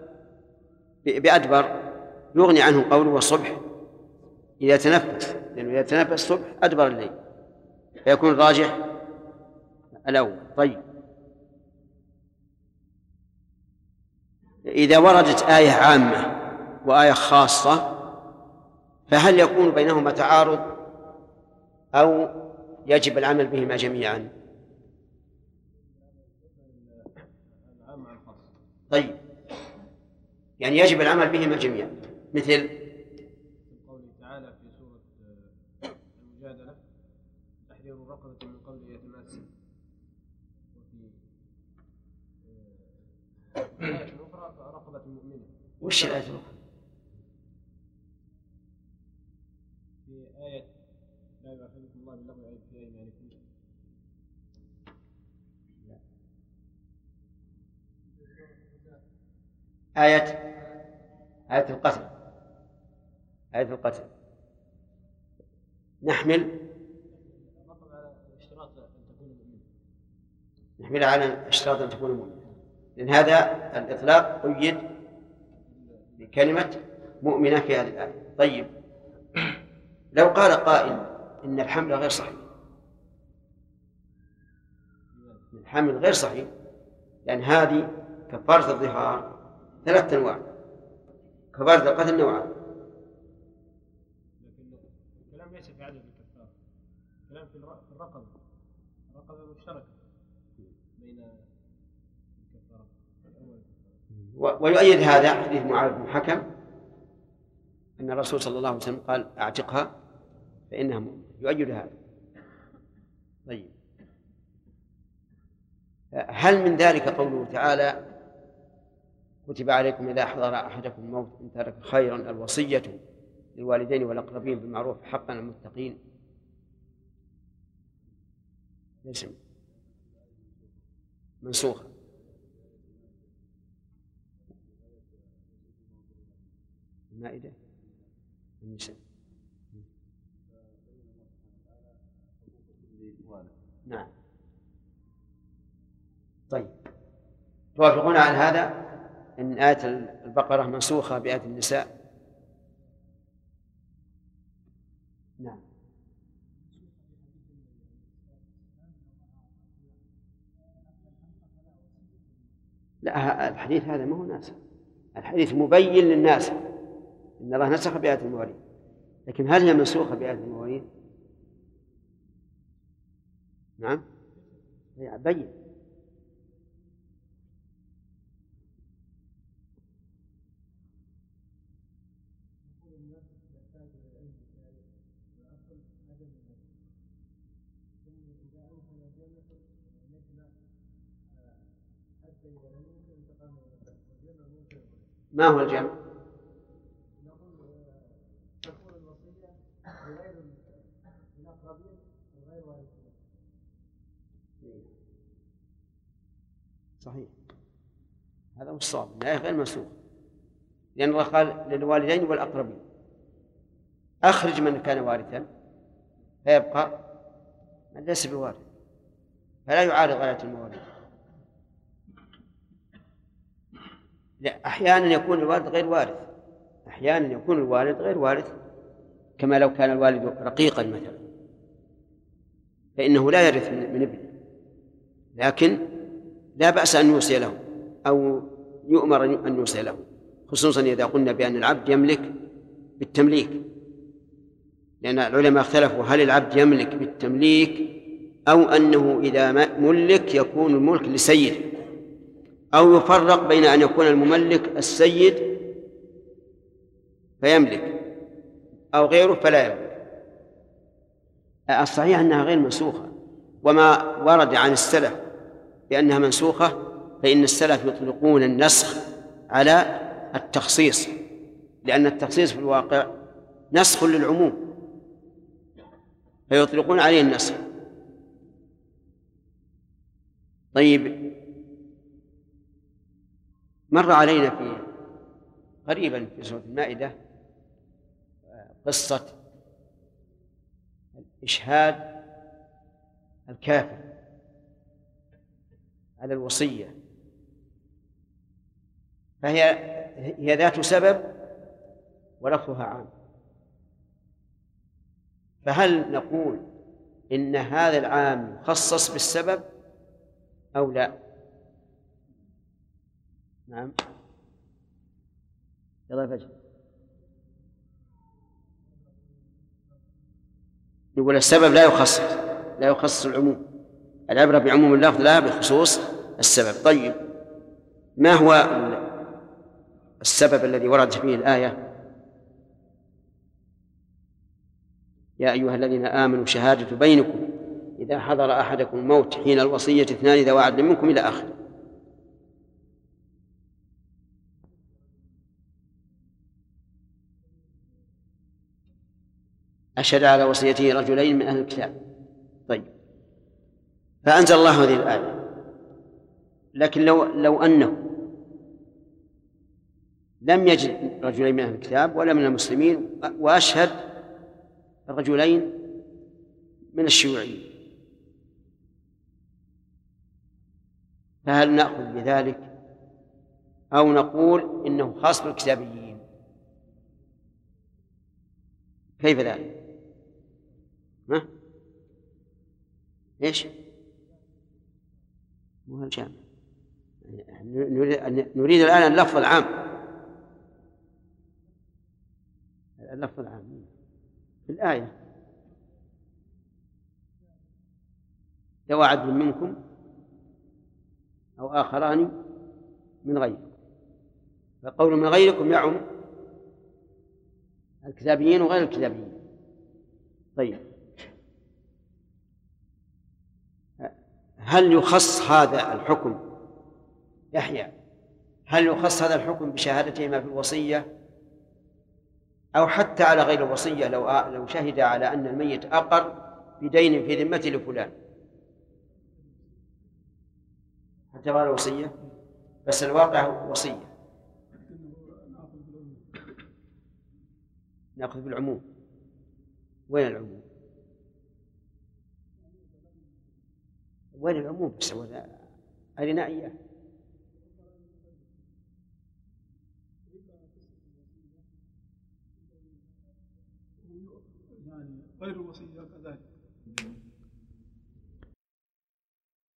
بأدبر يغني عنه قوله والصبح إذا تنفس، لأنه إذا تنفس الصبح أدبر الليل، فيكون الراجح الأول. طيب إذا وردت آية عامة وآية خاصة فهل يكون بينهما تعارض أو يجب العمل بهما جميعا؟ طيب يعني يجب العمل بهما جميعا، مثل قوله تعالى في سورة المجادلة تحرير رقبة من قبل يتماسا، وفي آية أخرى رقبة مؤمنة. وش الآية الأخرى؟ في آية لا يؤاخذكم الله باللغو في أيمانكم. آية القتل. آية القتل نحمل على اشتراط أن تكون مؤمنة، لأن هذا الإطلاق قيد بكلمة مؤمنة في هذه الآية. طيب لو قال قائل إن الحمل غير صحيح، الحمل غير صحيح، لأن هذه كفارة الظهار 3 أنواع، كفارة القتل نوعان. لكن الكلام ليس في عدد الكفار، الكلام في الرقبة مشتركة بين الكفارة. ويؤيد هذا حديث معاذ بن حكم أن الرسول صلى الله عليه وسلم قال أعتقها فإنها مؤمنة، يؤيد هذا. طيب هل من ذلك قوله تعالى كتب عليكم إذا حضر أحدكم الموت إن ترك خيرا الوصية للوالدين والأقربين بالمعروف حقا على المتقين؟ ليس منسوخة. المائدة النساء. نعم. طيب توافقون على هذا أن آية البقرة منسوخة بآية النساء؟ نعم. لا الحديث هذا ما هو ناسخ، الحديث مبين للناس إن الله نسخ بآية المواريث، لكن هل هي منسوخة بآية المواريث؟ نعم بين. ما هو الجمع؟ تكون الوصية لغير الأقربين وغير وارثين. صحيح، هذا هو الصواب، الآية غير منسوخ، لأن الله قال للوالدين والأقربين أخرج من كان وارثا فيبقى من ليس بوارث، فلا يعارض آية المواريث. لا أحيانا يكون الوالد غير وارث، أحيانا يكون الوالد غير وارث، كما لو كان الوالد رقيقا مثلا فإنه لا يرث من ابنه، لكن لا بأس أن يوصي له أو يؤمر أن يوصي له، خصوصا إذا قلنا بأن العبد يملك بالتمليك، لأن العلماء اختلفوا هل العبد يملك بالتمليك أو أنه إذا ملك يكون الملك لسيده، أو يفرق بين أن يكون المملك السيد فيملك أو غيره فلا يملك. الصحيح أنها غير منسوخة، وما ورد عن السلف بأنها منسوخة فإن السلف يطلقون النسخ على التخصيص، لأن التخصيص في الواقع نسخ للعموم فيطلقون عليه النسخ. طيب، مر علينا قريبا في سورة المائدة قصة إشهاد الكافر على الوصية، فهي ذات سبب ولفظها عام. فهل نقول إن هذا العام يخصص بالسبب أو لا؟ نعم، يلا فجأة يقول السبب لا يخصص العموم، العبرة بعموم اللفظ لا بخصوص السبب. طيب، ما هو السبب الذي وردت فيه الآية؟ يا أيها الذين آمنوا شهادة بينكم إذا حضر أحدكم الموت حين الوصية اثنان ذوي عدل منكم إلى آخره. أشهد على وصيته رجلين من أهل الكتاب. طيب، فأنزل الله هذه الآية. لكن لو أنه لم يجد رجلين من أهل الكتاب ولا من المسلمين وأشهد رجلين من الشيوعيين، فهل نأخذ بذلك أو نقول إنه خاص بالكتابيين؟ كيف ذلك؟ إيش؟ مو الجامع، نريد الآن اللفظ العام، اللفظ العام في الآية ذوي عدل منكم أو آخران من غيركم، فقول من غيركم يعم الكتابيين وغير الكتابيين. طيب، هل يخص هذا الحكم يحيى؟ هل يخص هذا الحكم بشهادتهما في الوصية أو حتى على غير الوصية؟ لو شهد على أن الميت أقر بدين في ذمته لفلان حتى غير الوصية، بس الواقع وصية، نأخذ بالعموم. وين العموم؟ وين العموم؟ بس أرنا إياه. غير الوصية كذلك.